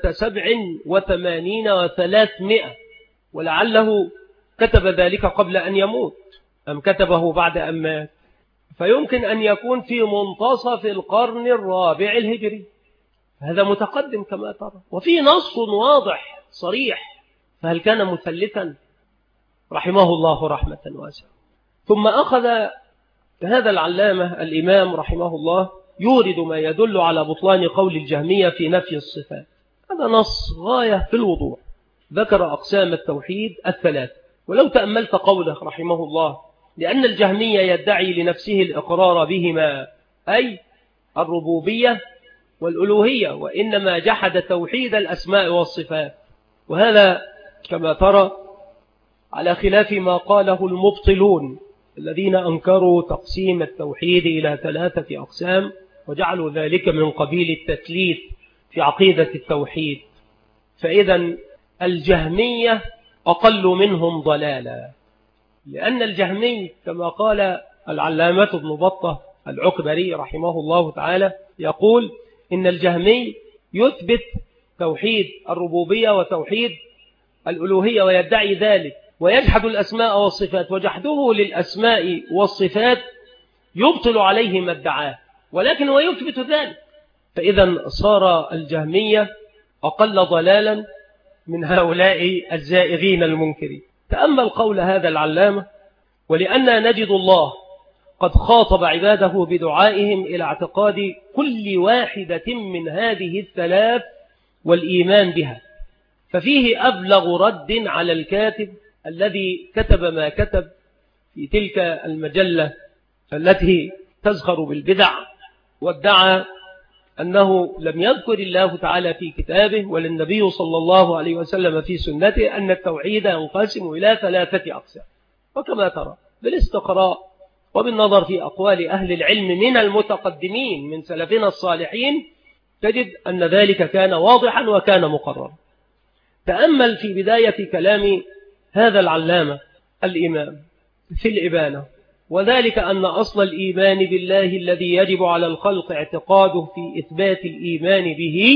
Speaker 2: 87 و300، ولعله كتب ذلك قبل أن يموت أم كتبه بعد أن مات، فيمكن أن يكون في منتصف القرن الرابع الهجري. هذا متقدم كما ترى، وفي نص واضح صريح، فهل كان مثلثا؟ رحمه الله رحمة واسعة. ثم أخذ هذا العلامة الإمام رحمه الله يورد ما يدل على بطلان قول الجهمية في نفي الصفات. هذا نص غاية في الوضوح، ذكر أقسام التوحيد الثلاث. ولو تأملت قوله رحمه الله لأن الجهمية يدعي لنفسه الإقرار بهما، أي الربوبية والألوهية، وإنما جحد توحيد الأسماء والصفات. وهذا كما ترى على خلاف ما قاله المبطلون الذين أنكروا تقسيم التوحيد إلى 3 أقسام، وجعلوا ذلك من قبيل التثليث في عقيدة التوحيد. فإذا الجهمية أقل منهم ضلالا، لأن الجهمي كما قال العلامة ابن بطة العكبري رحمه الله تعالى يقول إن الجهمي يثبت توحيد الربوبية وتوحيد الألوهية ويدعي ذلك، ويجحد الأسماء والصفات، وجحده للأسماء والصفات يبطل عليه ما ادعاه، ولكن هو يثبت ذلك. فإذا صار الجهمية أقل ضلالا من هؤلاء الزائغين المنكرين. تأمل قول هذا العلامة: ولأننا نجد الله قد خاطب عباده بدعائهم إلى اعتقاد كل واحدة من هذه الثلاث والإيمان بها، ففيه أبلغ رد على الكاتب الذي كتب ما كتب في تلك المجلة التي تزخر بالبدع، وادعى أنه لم يذكر الله تعالى في كتابه ولا النبي صلى الله عليه وسلم في سنته أن التوحيد ينقسم إلى 3 أقسام. وكما ترى بالاستقراء وبالنظر في أقوال أهل العلم من المتقدمين من سلفنا الصالحين تجد أن ذلك كان واضحا وكان مقررا. تأمل في بداية كلام هذا العلامة الإمام في الإبانة، وذلك أن أصل الإيمان بالله الذي يجب على الخلق اعتقاده في إثبات الإيمان به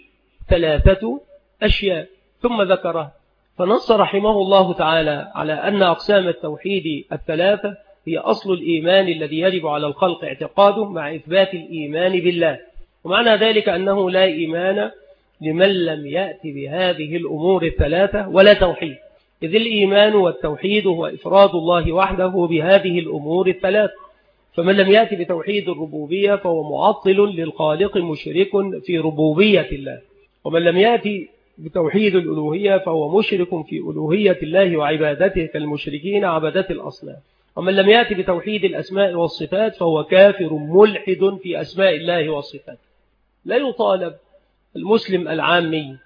Speaker 2: 3 أشياء، ثم ذكرها. فنص رحمه الله تعالى على أن أقسام التوحيد 3 هي أصل الإيمان الذي يجب على الخلق اعتقاده مع إثبات الإيمان بالله، ومعنى ذلك أنه لا إيمان لمن لم يأتي بهذه الأمور 3 ولا توحيد، إذ الإيمان والتوحيد هو إفراد الله وحده بهذه الأمور 3. فمن لم يأتي بتوحيد الربوبية فهو معطل للخالق مشرك في ربوبية الله، ومن لم يأتي بتوحيد الألوهية فهو مشرك في ألوهية الله وعبادته كالمشركين عبادة الأصنام، ومن لم يأتي بتوحيد الأسماء والصفات فهو كافر ملحد في أسماء الله والصفات. لا يطالب المسلم العامي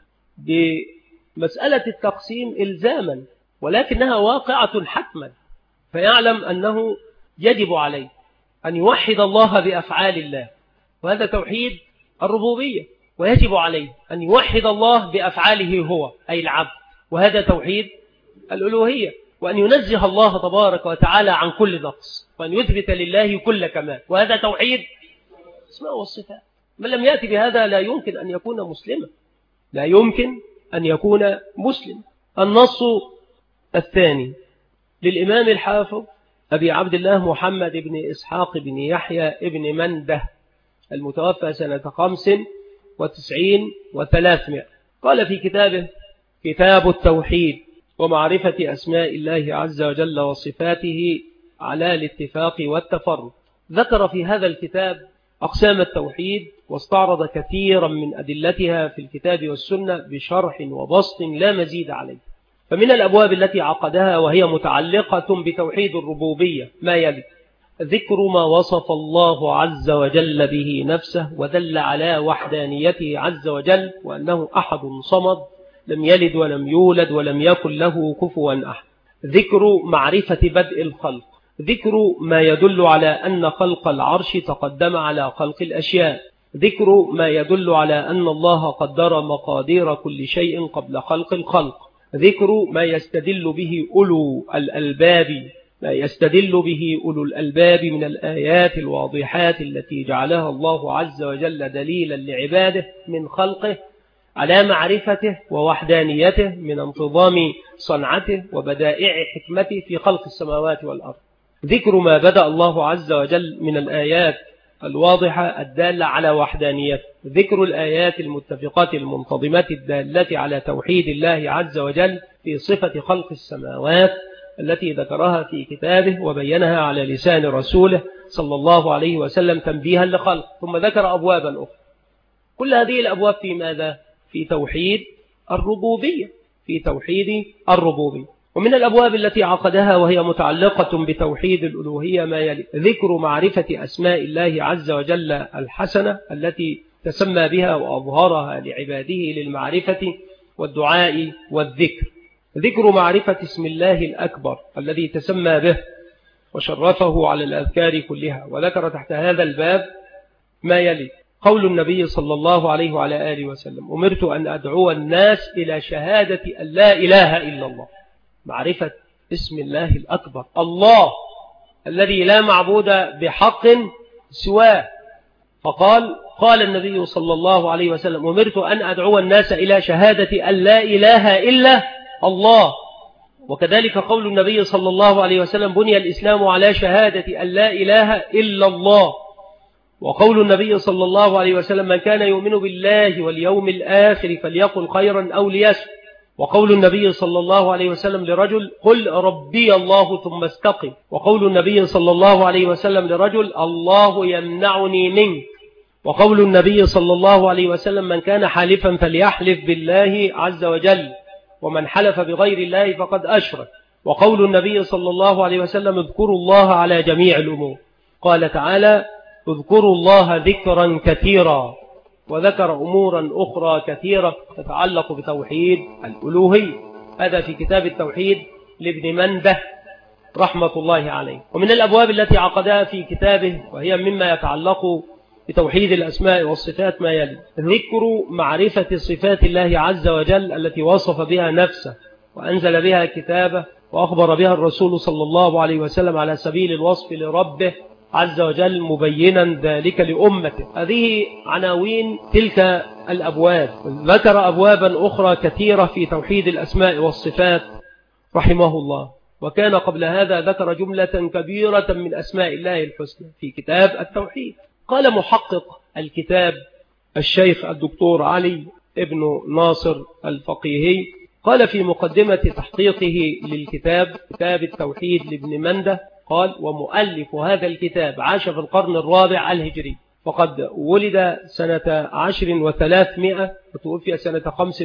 Speaker 2: بمسألة التقسيم إلزاما، ولكنها واقعة حتما، فيعلم أنه يجب عليه أن يوحد الله بأفعال الله، وهذا توحيد الربوبية، ويجب عليه أن يوحد الله بأفعاله هو أي العبد، وهذا توحيد الألوهية، وأن ينزه الله تبارك وتعالى عن كل نقص، وأن يثبت لله كل كمال، وهذا توحيد الأسماء والصفات. من لم يأتي بهذا لا يمكن أن يكون مسلما، لا يمكن أن يكون مسلم. النص الثاني للإمام الحافظ أبي عبد الله محمد بن إسحاق بن يحيى بن منده المتوفى سنة 95 و300، قال في كتابه كتاب التوحيد ومعرفة أسماء الله عز وجل وصفاته على الاتفاق والتفرد. ذكر في هذا الكتاب أقسام التوحيد واستعرض كثيرا من أدلتها في الكتاب والسنة بشرح وبسط لا مزيد عليه. فمن الأبواب التي عقدها وهي متعلقة بتوحيد الربوبية ما يلي: ذكر ما وصف الله عز وجل به نفسه ودل على وحدانيته عز وجل، وأنه أحد صمد لم يلد ولم يولد ولم يكن له كفوا أحد. ذكر معرفة بدء الخلق، ذكر ما يدل على أن خلق العرش تقدم على خلق الأشياء، ذكر ما يدل على أن الله قدر مقادير كل شيء قبل خلق الخلق، ذكر ما يستدل به أولو الألباب من الآيات الواضحات التي جعلها الله عز وجل دليلا لعباده من خلقه على معرفته ووحدانيته، من انتظام صنعته وبدائع حكمته في خلق السماوات والأرض، ذكر ما بدأ الله عز وجل من الآيات الواضحة الدالة على وحدانيته، ذكر الآيات المتفقة المنتظمة الدالة على توحيد الله عز وجل في صفة خلق السماوات التي ذكرها في كتابه وبينها على لسان رسوله صلى الله عليه وسلم تنبيها لخلق، ثم ذكر أبوابا أخرى. كل هذه الأبواب في ماذا؟ في توحيد الربوبية. ومن الأبواب التي عقدها وهي متعلقة بتوحيد الألوهية ما يلي: ذكر معرفة أسماء الله عز وجل الحسنة التي تسمى بها وأظهرها لعباده للمعرفة والدعاء والذكر، ذكر معرفة اسم الله الأكبر الذي تسمى به وشرفه على الأذكار كلها. وذكر تحت هذا الباب ما يلي: قول النبي صلى الله عليه وعلى آله وسلم: أمرت أن أدعو الناس إلى شهادة أن لا إله إلا الله، معرفة اسم الله الأكبر، الله الذي لا معبود بحق سواه. قال النبي صلى الله عليه وسلم: أمرت أن أدعو الناس إلى شهادة أن لا إله إلا الله. وكذلك قول النبي صلى الله عليه وسلم: بني الإسلام على شهادة أن لا إله إلا الله. وقول النبي صلى الله عليه وسلم: من كان يؤمن بالله واليوم الآخر فليقل خيرا أو ليسكت. وقول النبي صلى الله عليه وسلم لرجل: قل ربي الله ثم استقم. وقول النبي صلى الله عليه وسلم لرجل: الله يمنعني منك. وقول النبي صلى الله عليه وسلم: من كان حالفا فليحلف بالله عز وجل، ومن حلف بغير الله فقد أشرك. وقول النبي صلى الله عليه وسلم: اذكروا الله على جميع الأمور. قال تعالى: اذكروا الله ذكرا كثيرا. وذكر أمورا أخرى كثيرة تتعلق بتوحيد الألوهية. هذا في كتاب التوحيد لابن منده رحمة الله عليه. ومن الأبواب التي عقدها في كتابه وهي مما يتعلق بتوحيد الأسماء والصفات ما يلي: ذكر معرفة صفات الله عز وجل التي وصف بها نفسه وأنزل بها كتابه وأخبر بها الرسول صلى الله عليه وسلم على سبيل الوصف لربه عز وجل مبينا ذلك لأمته. هذه عناوين تلك الأبواب. ذكر أبوابا أخرى كثيرة في توحيد الأسماء والصفات رحمه الله. وكان قبل هذا ذكر جملة كبيرة من أسماء الله الحسنى في كتاب التوحيد. قال محقق الكتاب الشيخ الدكتور علي ابن ناصر الفقيهي، قال في مقدمة تحقيقه للكتاب كتاب التوحيد لابن منده، قال: ومؤلف هذا الكتاب عاش في القرن الرابع الهجري، فقد ولد سنة 10 و300 وتوفي سنة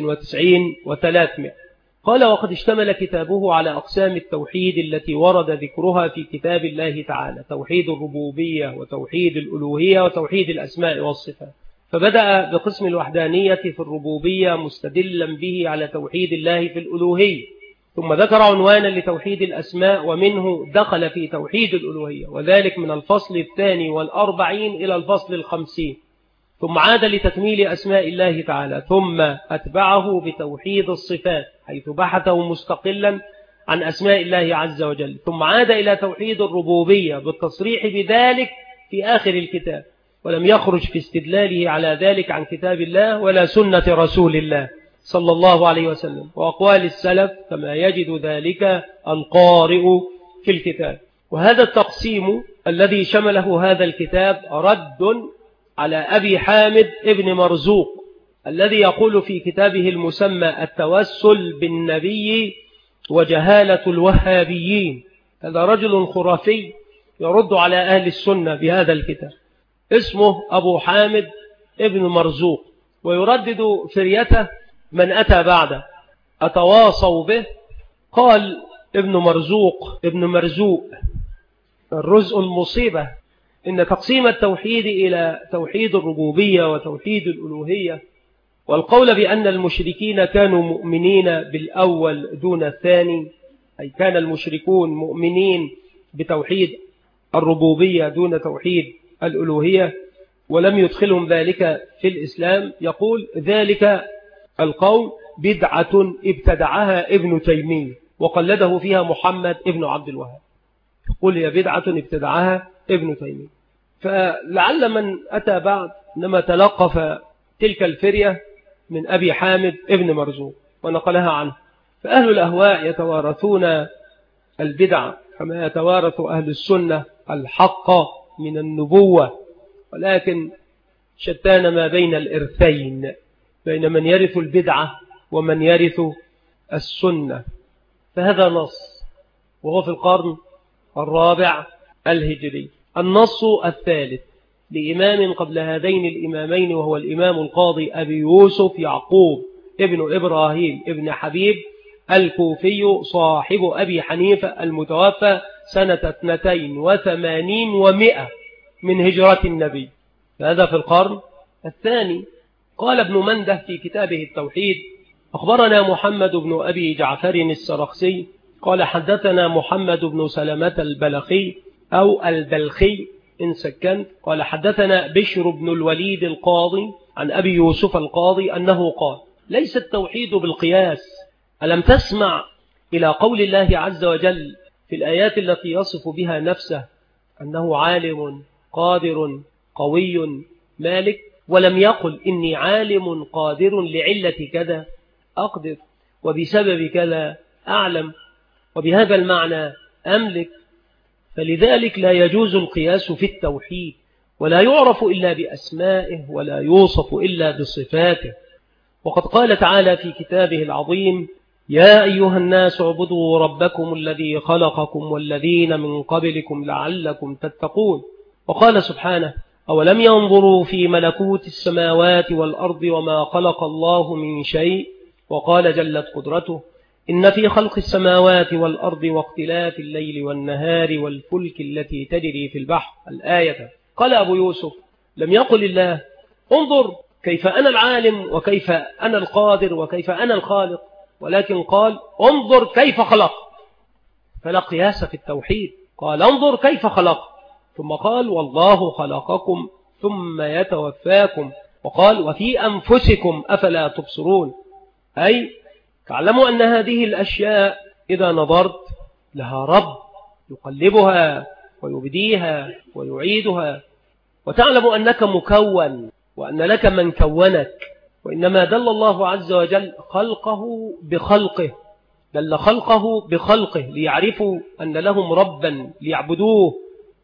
Speaker 2: 95 و300. قال: وقد اشتمل كتابه على أقسام التوحيد التي ورد ذكرها في كتاب الله تعالى: توحيد الربوبية وتوحيد الألوهية وتوحيد الأسماء والصفات. فبدأ بقسم الوحدانية في الربوبية مستدلا به على توحيد الله في الألوهية، ثم ذكر عنوانا لتوحيد الأسماء ومنه دخل في توحيد الألوهية، وذلك من الفصل 42 إلى الفصل 50، ثم عاد لتكميل أسماء الله تعالى، ثم أتبعه بتوحيد الصفات حيث بحثه مستقلا عن أسماء الله عز وجل، ثم عاد إلى توحيد الربوبية بالتصريح بذلك في آخر الكتاب، ولم يخرج في استدلاله على ذلك عن كتاب الله ولا سنة رسول الله صلى الله عليه وسلم وأقوال السلف كما يجد ذلك القارئ في الكتاب. وهذا التقسيم الذي شمله هذا الكتاب رد على أبي حامد ابن مرزوق الذي يقول في كتابه المسمى التوسل بالنبي وجهالة الوهابيين. هذا رجل خرافي يرد على أهل السنة بهذا الكتاب، اسمه أبو حامد ابن مرزوق، ويردد فريته من أتى بعده أتواصوا به. قال ابن مرزوق الرزء المصيبة إن تقسيم التوحيد إلى توحيد الربوبية وتوحيد الألوهية والقول بأن المشركين كانوا مؤمنين بالأول دون الثاني، أي كان المشركون مؤمنين بتوحيد الربوبية دون توحيد الألوهية ولم يدخلهم ذلك في الإسلام، يقول ذلك القول بدعة ابتدعها ابن تيمية وقلده فيها محمد ابن عبد الوهاب. قل هي بدعة ابتدعها ابن تيمية. فلعل من أتى بعد إنما تلقف تلك الفرية من أبي حامد ابن مرزوق ونقلها عنه. فأهل الأهواء يتوارثون البدع كما يتوارث أهل السنة الحق من النبوة، ولكن شتان ما بين الإرثين، بين من يرث البدعة ومن يرث السنة. فهذا نص وهو في القرن الرابع الهجري. النص الثالث لإمام قبل هذين الإمامين وهو الإمام القاضي أبي يوسف يعقوب ابن إبراهيم ابن حبيب الكوفي صاحب أبي حنيفة المتوفى سنة 82 و100 من هجرة النبي. هذا في القرن الثاني. قال ابن منده في كتابه التوحيد: أخبرنا محمد بن أبي جعفر السرخسي قال حدثنا محمد بن سلمة البلخي أو البلخي إن سكنت قال حدثنا بشر بن الوليد القاضي عن أبي يوسف القاضي أنه قال: ليس التوحيد بالقياس. ألم تسمع إلى قول الله عز وجل في الآيات التي يصف بها نفسه أنه عالم قادر قوي مالك، ولم يقل إني عالم قادر لعلة كذا أقدر وبسبب كذا أعلم وبهذا المعنى أملك. فلذلك لا يجوز القياس في التوحيد، ولا يعرف إلا بأسمائه ولا يوصف إلا بصفاته. وقد قال تعالى في كتابه العظيم: يا أيها الناس اعبدوا ربكم الذي خلقكم والذين من قبلكم لعلكم تتقون. وقال سبحانه: أولم ينظروا في ملكوت السماوات والأرض وما خلق الله من شيء. وقال جلت قدرته: إن في خلق السماوات والأرض واختلاف الليل والنهار والفلك التي تجري في البحر. الآية. قال أبو يوسف: لم يقل الله انظر كيف أنا العالم وكيف أنا القادر وكيف أنا الخالق، ولكن قال انظر كيف خلق. فلا قياس في التوحيد. قال انظر كيف خلق، ثم قال والله خلقكم ثم يتوفاكم، وقال وفي أنفسكم أفلا تبصرون. أي تعلموا أن هذه الأشياء إذا نظرت لها رب يقلبها ويبديها ويعيدها، وتعلم أنك مكون وأن لك من كونك. وإنما دل الله عز وجل خلقه بخلقه، دل خلقه بخلقه ليعرفوا أن لهم ربا ليعبدوه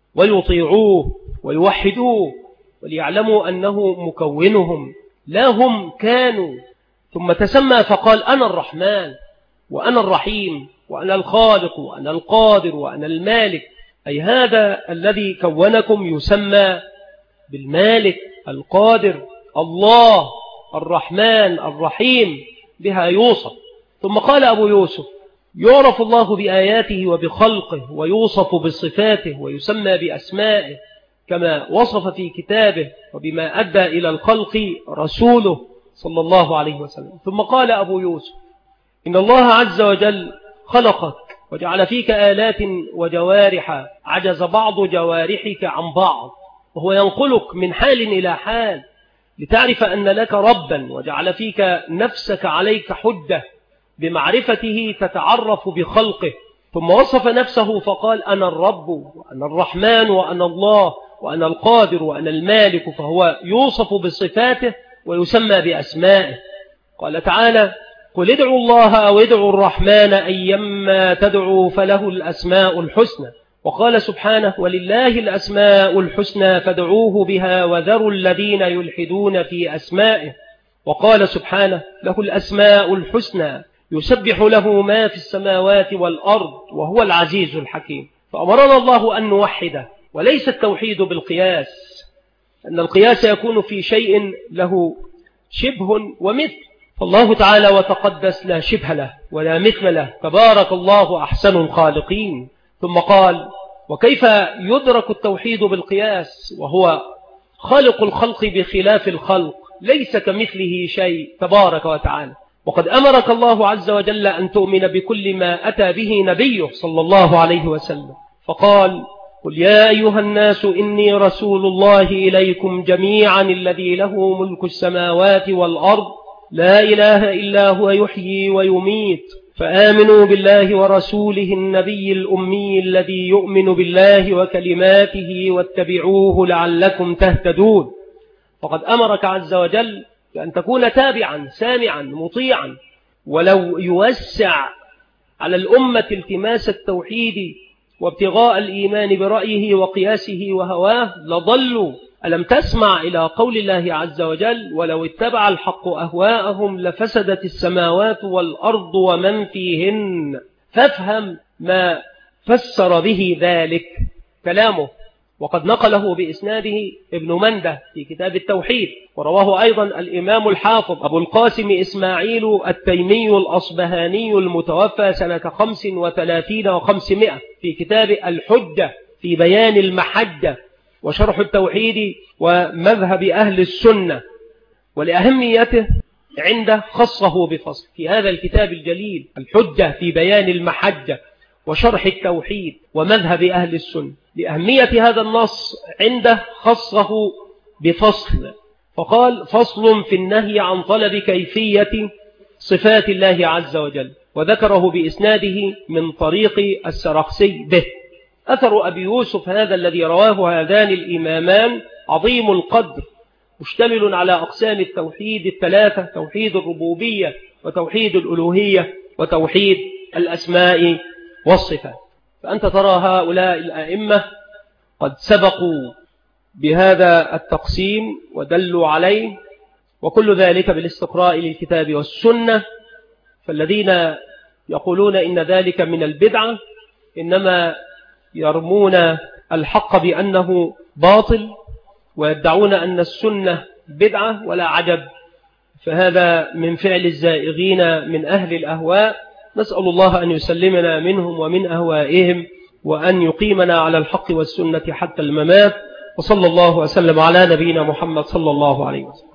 Speaker 2: ويطيعوه ويوحدوه، وليعلموا أنه مكونهم لا هم كانوا. ثم تسمى فقال أنا الرحمن وأنا الرحيم وأنا الخالق وأنا القادر وأنا المالك. أي هذا الذي كونكم يسمى بالمالك القادر الله الرحمن الرحيم، بها يوصف. ثم قال أبو يوسف: يعرف الله بآياته وبخلقه ويوصف بصفاته ويسمى بأسمائه كما وصف في كتابه وبما أدى إلى الخلق رسوله صلى الله عليه وسلم. ثم قال أبو يوسف: إن الله عز وجل خلقك وجعل فيك آلات وجوارح عجز بعض جوارحك عن بعض، وهو ينقلك من حال إلى حال لتعرف أن لك ربا، وجعل فيك نفسك عليك حجة بمعرفته تتعرف بخلقه. ثم وصف نفسه فقال أنا الرب وأنا الرحمن وأنا الله وأنا القادر وأنا المالك، فهو يوصف بصفاته ويسمى بأسمائه. قال تعالى: قل ادعوا الله أو ادعوا الرحمن أيما تدعوا فله الأسماء الحسنى. وقال سبحانه: ولله الأسماء الحسنى فادعوه بها وذروا الذين يلحدون في أسمائه. وقال سبحانه: له الأسماء الحسنى يسبح له ما في السماوات والأرض وهو العزيز الحكيم. فأمرنا الله أن نوحده، وليس التوحيد بالقياس، أن القياس يكون في شيء له شبه ومثل، فالله تعالى وتقدس لا شبه له ولا مثل له، تبارك الله أحسن الخالقين. ثم قال: وكيف يدرك التوحيد بالقياس وهو خالق الخلق بخلاف الخلق، ليس كمثله شيء تبارك وتعالى. وقد أمرك الله عز وجل أن تؤمن بكل ما أتى به نبيه صلى الله عليه وسلم، فقال: قل يا أيها الناس إني رسول الله إليكم جميعا الذي له ملك السماوات والأرض لا إله إلا هو يحيي ويميت فآمنوا بالله ورسوله النبي الأمي الذي يؤمن بالله وكلماته واتبعوه لعلكم تهتدون. فقد أمرك عز وجل بأن تكون تابعا سامعا مطيعا، ولو يوسع على الأمة التماس التوحيد وابتغاء الإيمان برأيه وقياسه وهواه لضلوا. ألم تسمع إلى قول الله عز وجل: ولو اتبع الحق أهواءهم لفسدت السماوات والأرض ومن فيهن. فافهم ما فسر به ذلك كلامه، وقد نقله بإسناده ابن منده في كتاب التوحيد، ورواه أيضا الإمام الحافظ أبو القاسم إسماعيل التيمي الأصبهاني المتوفى سنة 35 و500 في كتاب الحجة في بيان المحجة وشرح التوحيد ومذهب أهل السنة. ولأهميته عنده خصه بفصل في هذا الكتاب الجليل الحجة في بيان المحجة وشرح التوحيد ومذهب أهل السنة. لأهمية هذا النص عنده خصه بفصل، فقال: فصل في النهي عن طلب كيفية صفات الله عز وجل، وذكره بإسناده من طريق السرخسي به. أثر أبي يوسف هذا الذي رواه هذان الإمامان عظيم القدر، مشتمل على أقسام التوحيد الثلاثة: توحيد الربوبية وتوحيد الألوهية وتوحيد الأسماء والصفات. فأنت ترى هؤلاء الأئمة قد سبقوا بهذا التقسيم ودلوا عليه، وكل ذلك بالاستقراء للكتاب والسنة. فالذين يقولون إن ذلك من البدعة إنما يرمون الحق بأنه باطل ويدعون أن السنة بدعة، ولا عجب، فهذا من فعل الزائغين من أهل الأهواء. نسأل الله أن يسلمنا منهم ومن أهوائهم، وأن يقيمنا على الحق والسنة حتى الممات. وصلى الله وسلم على نبينا محمد صلى الله عليه وسلم.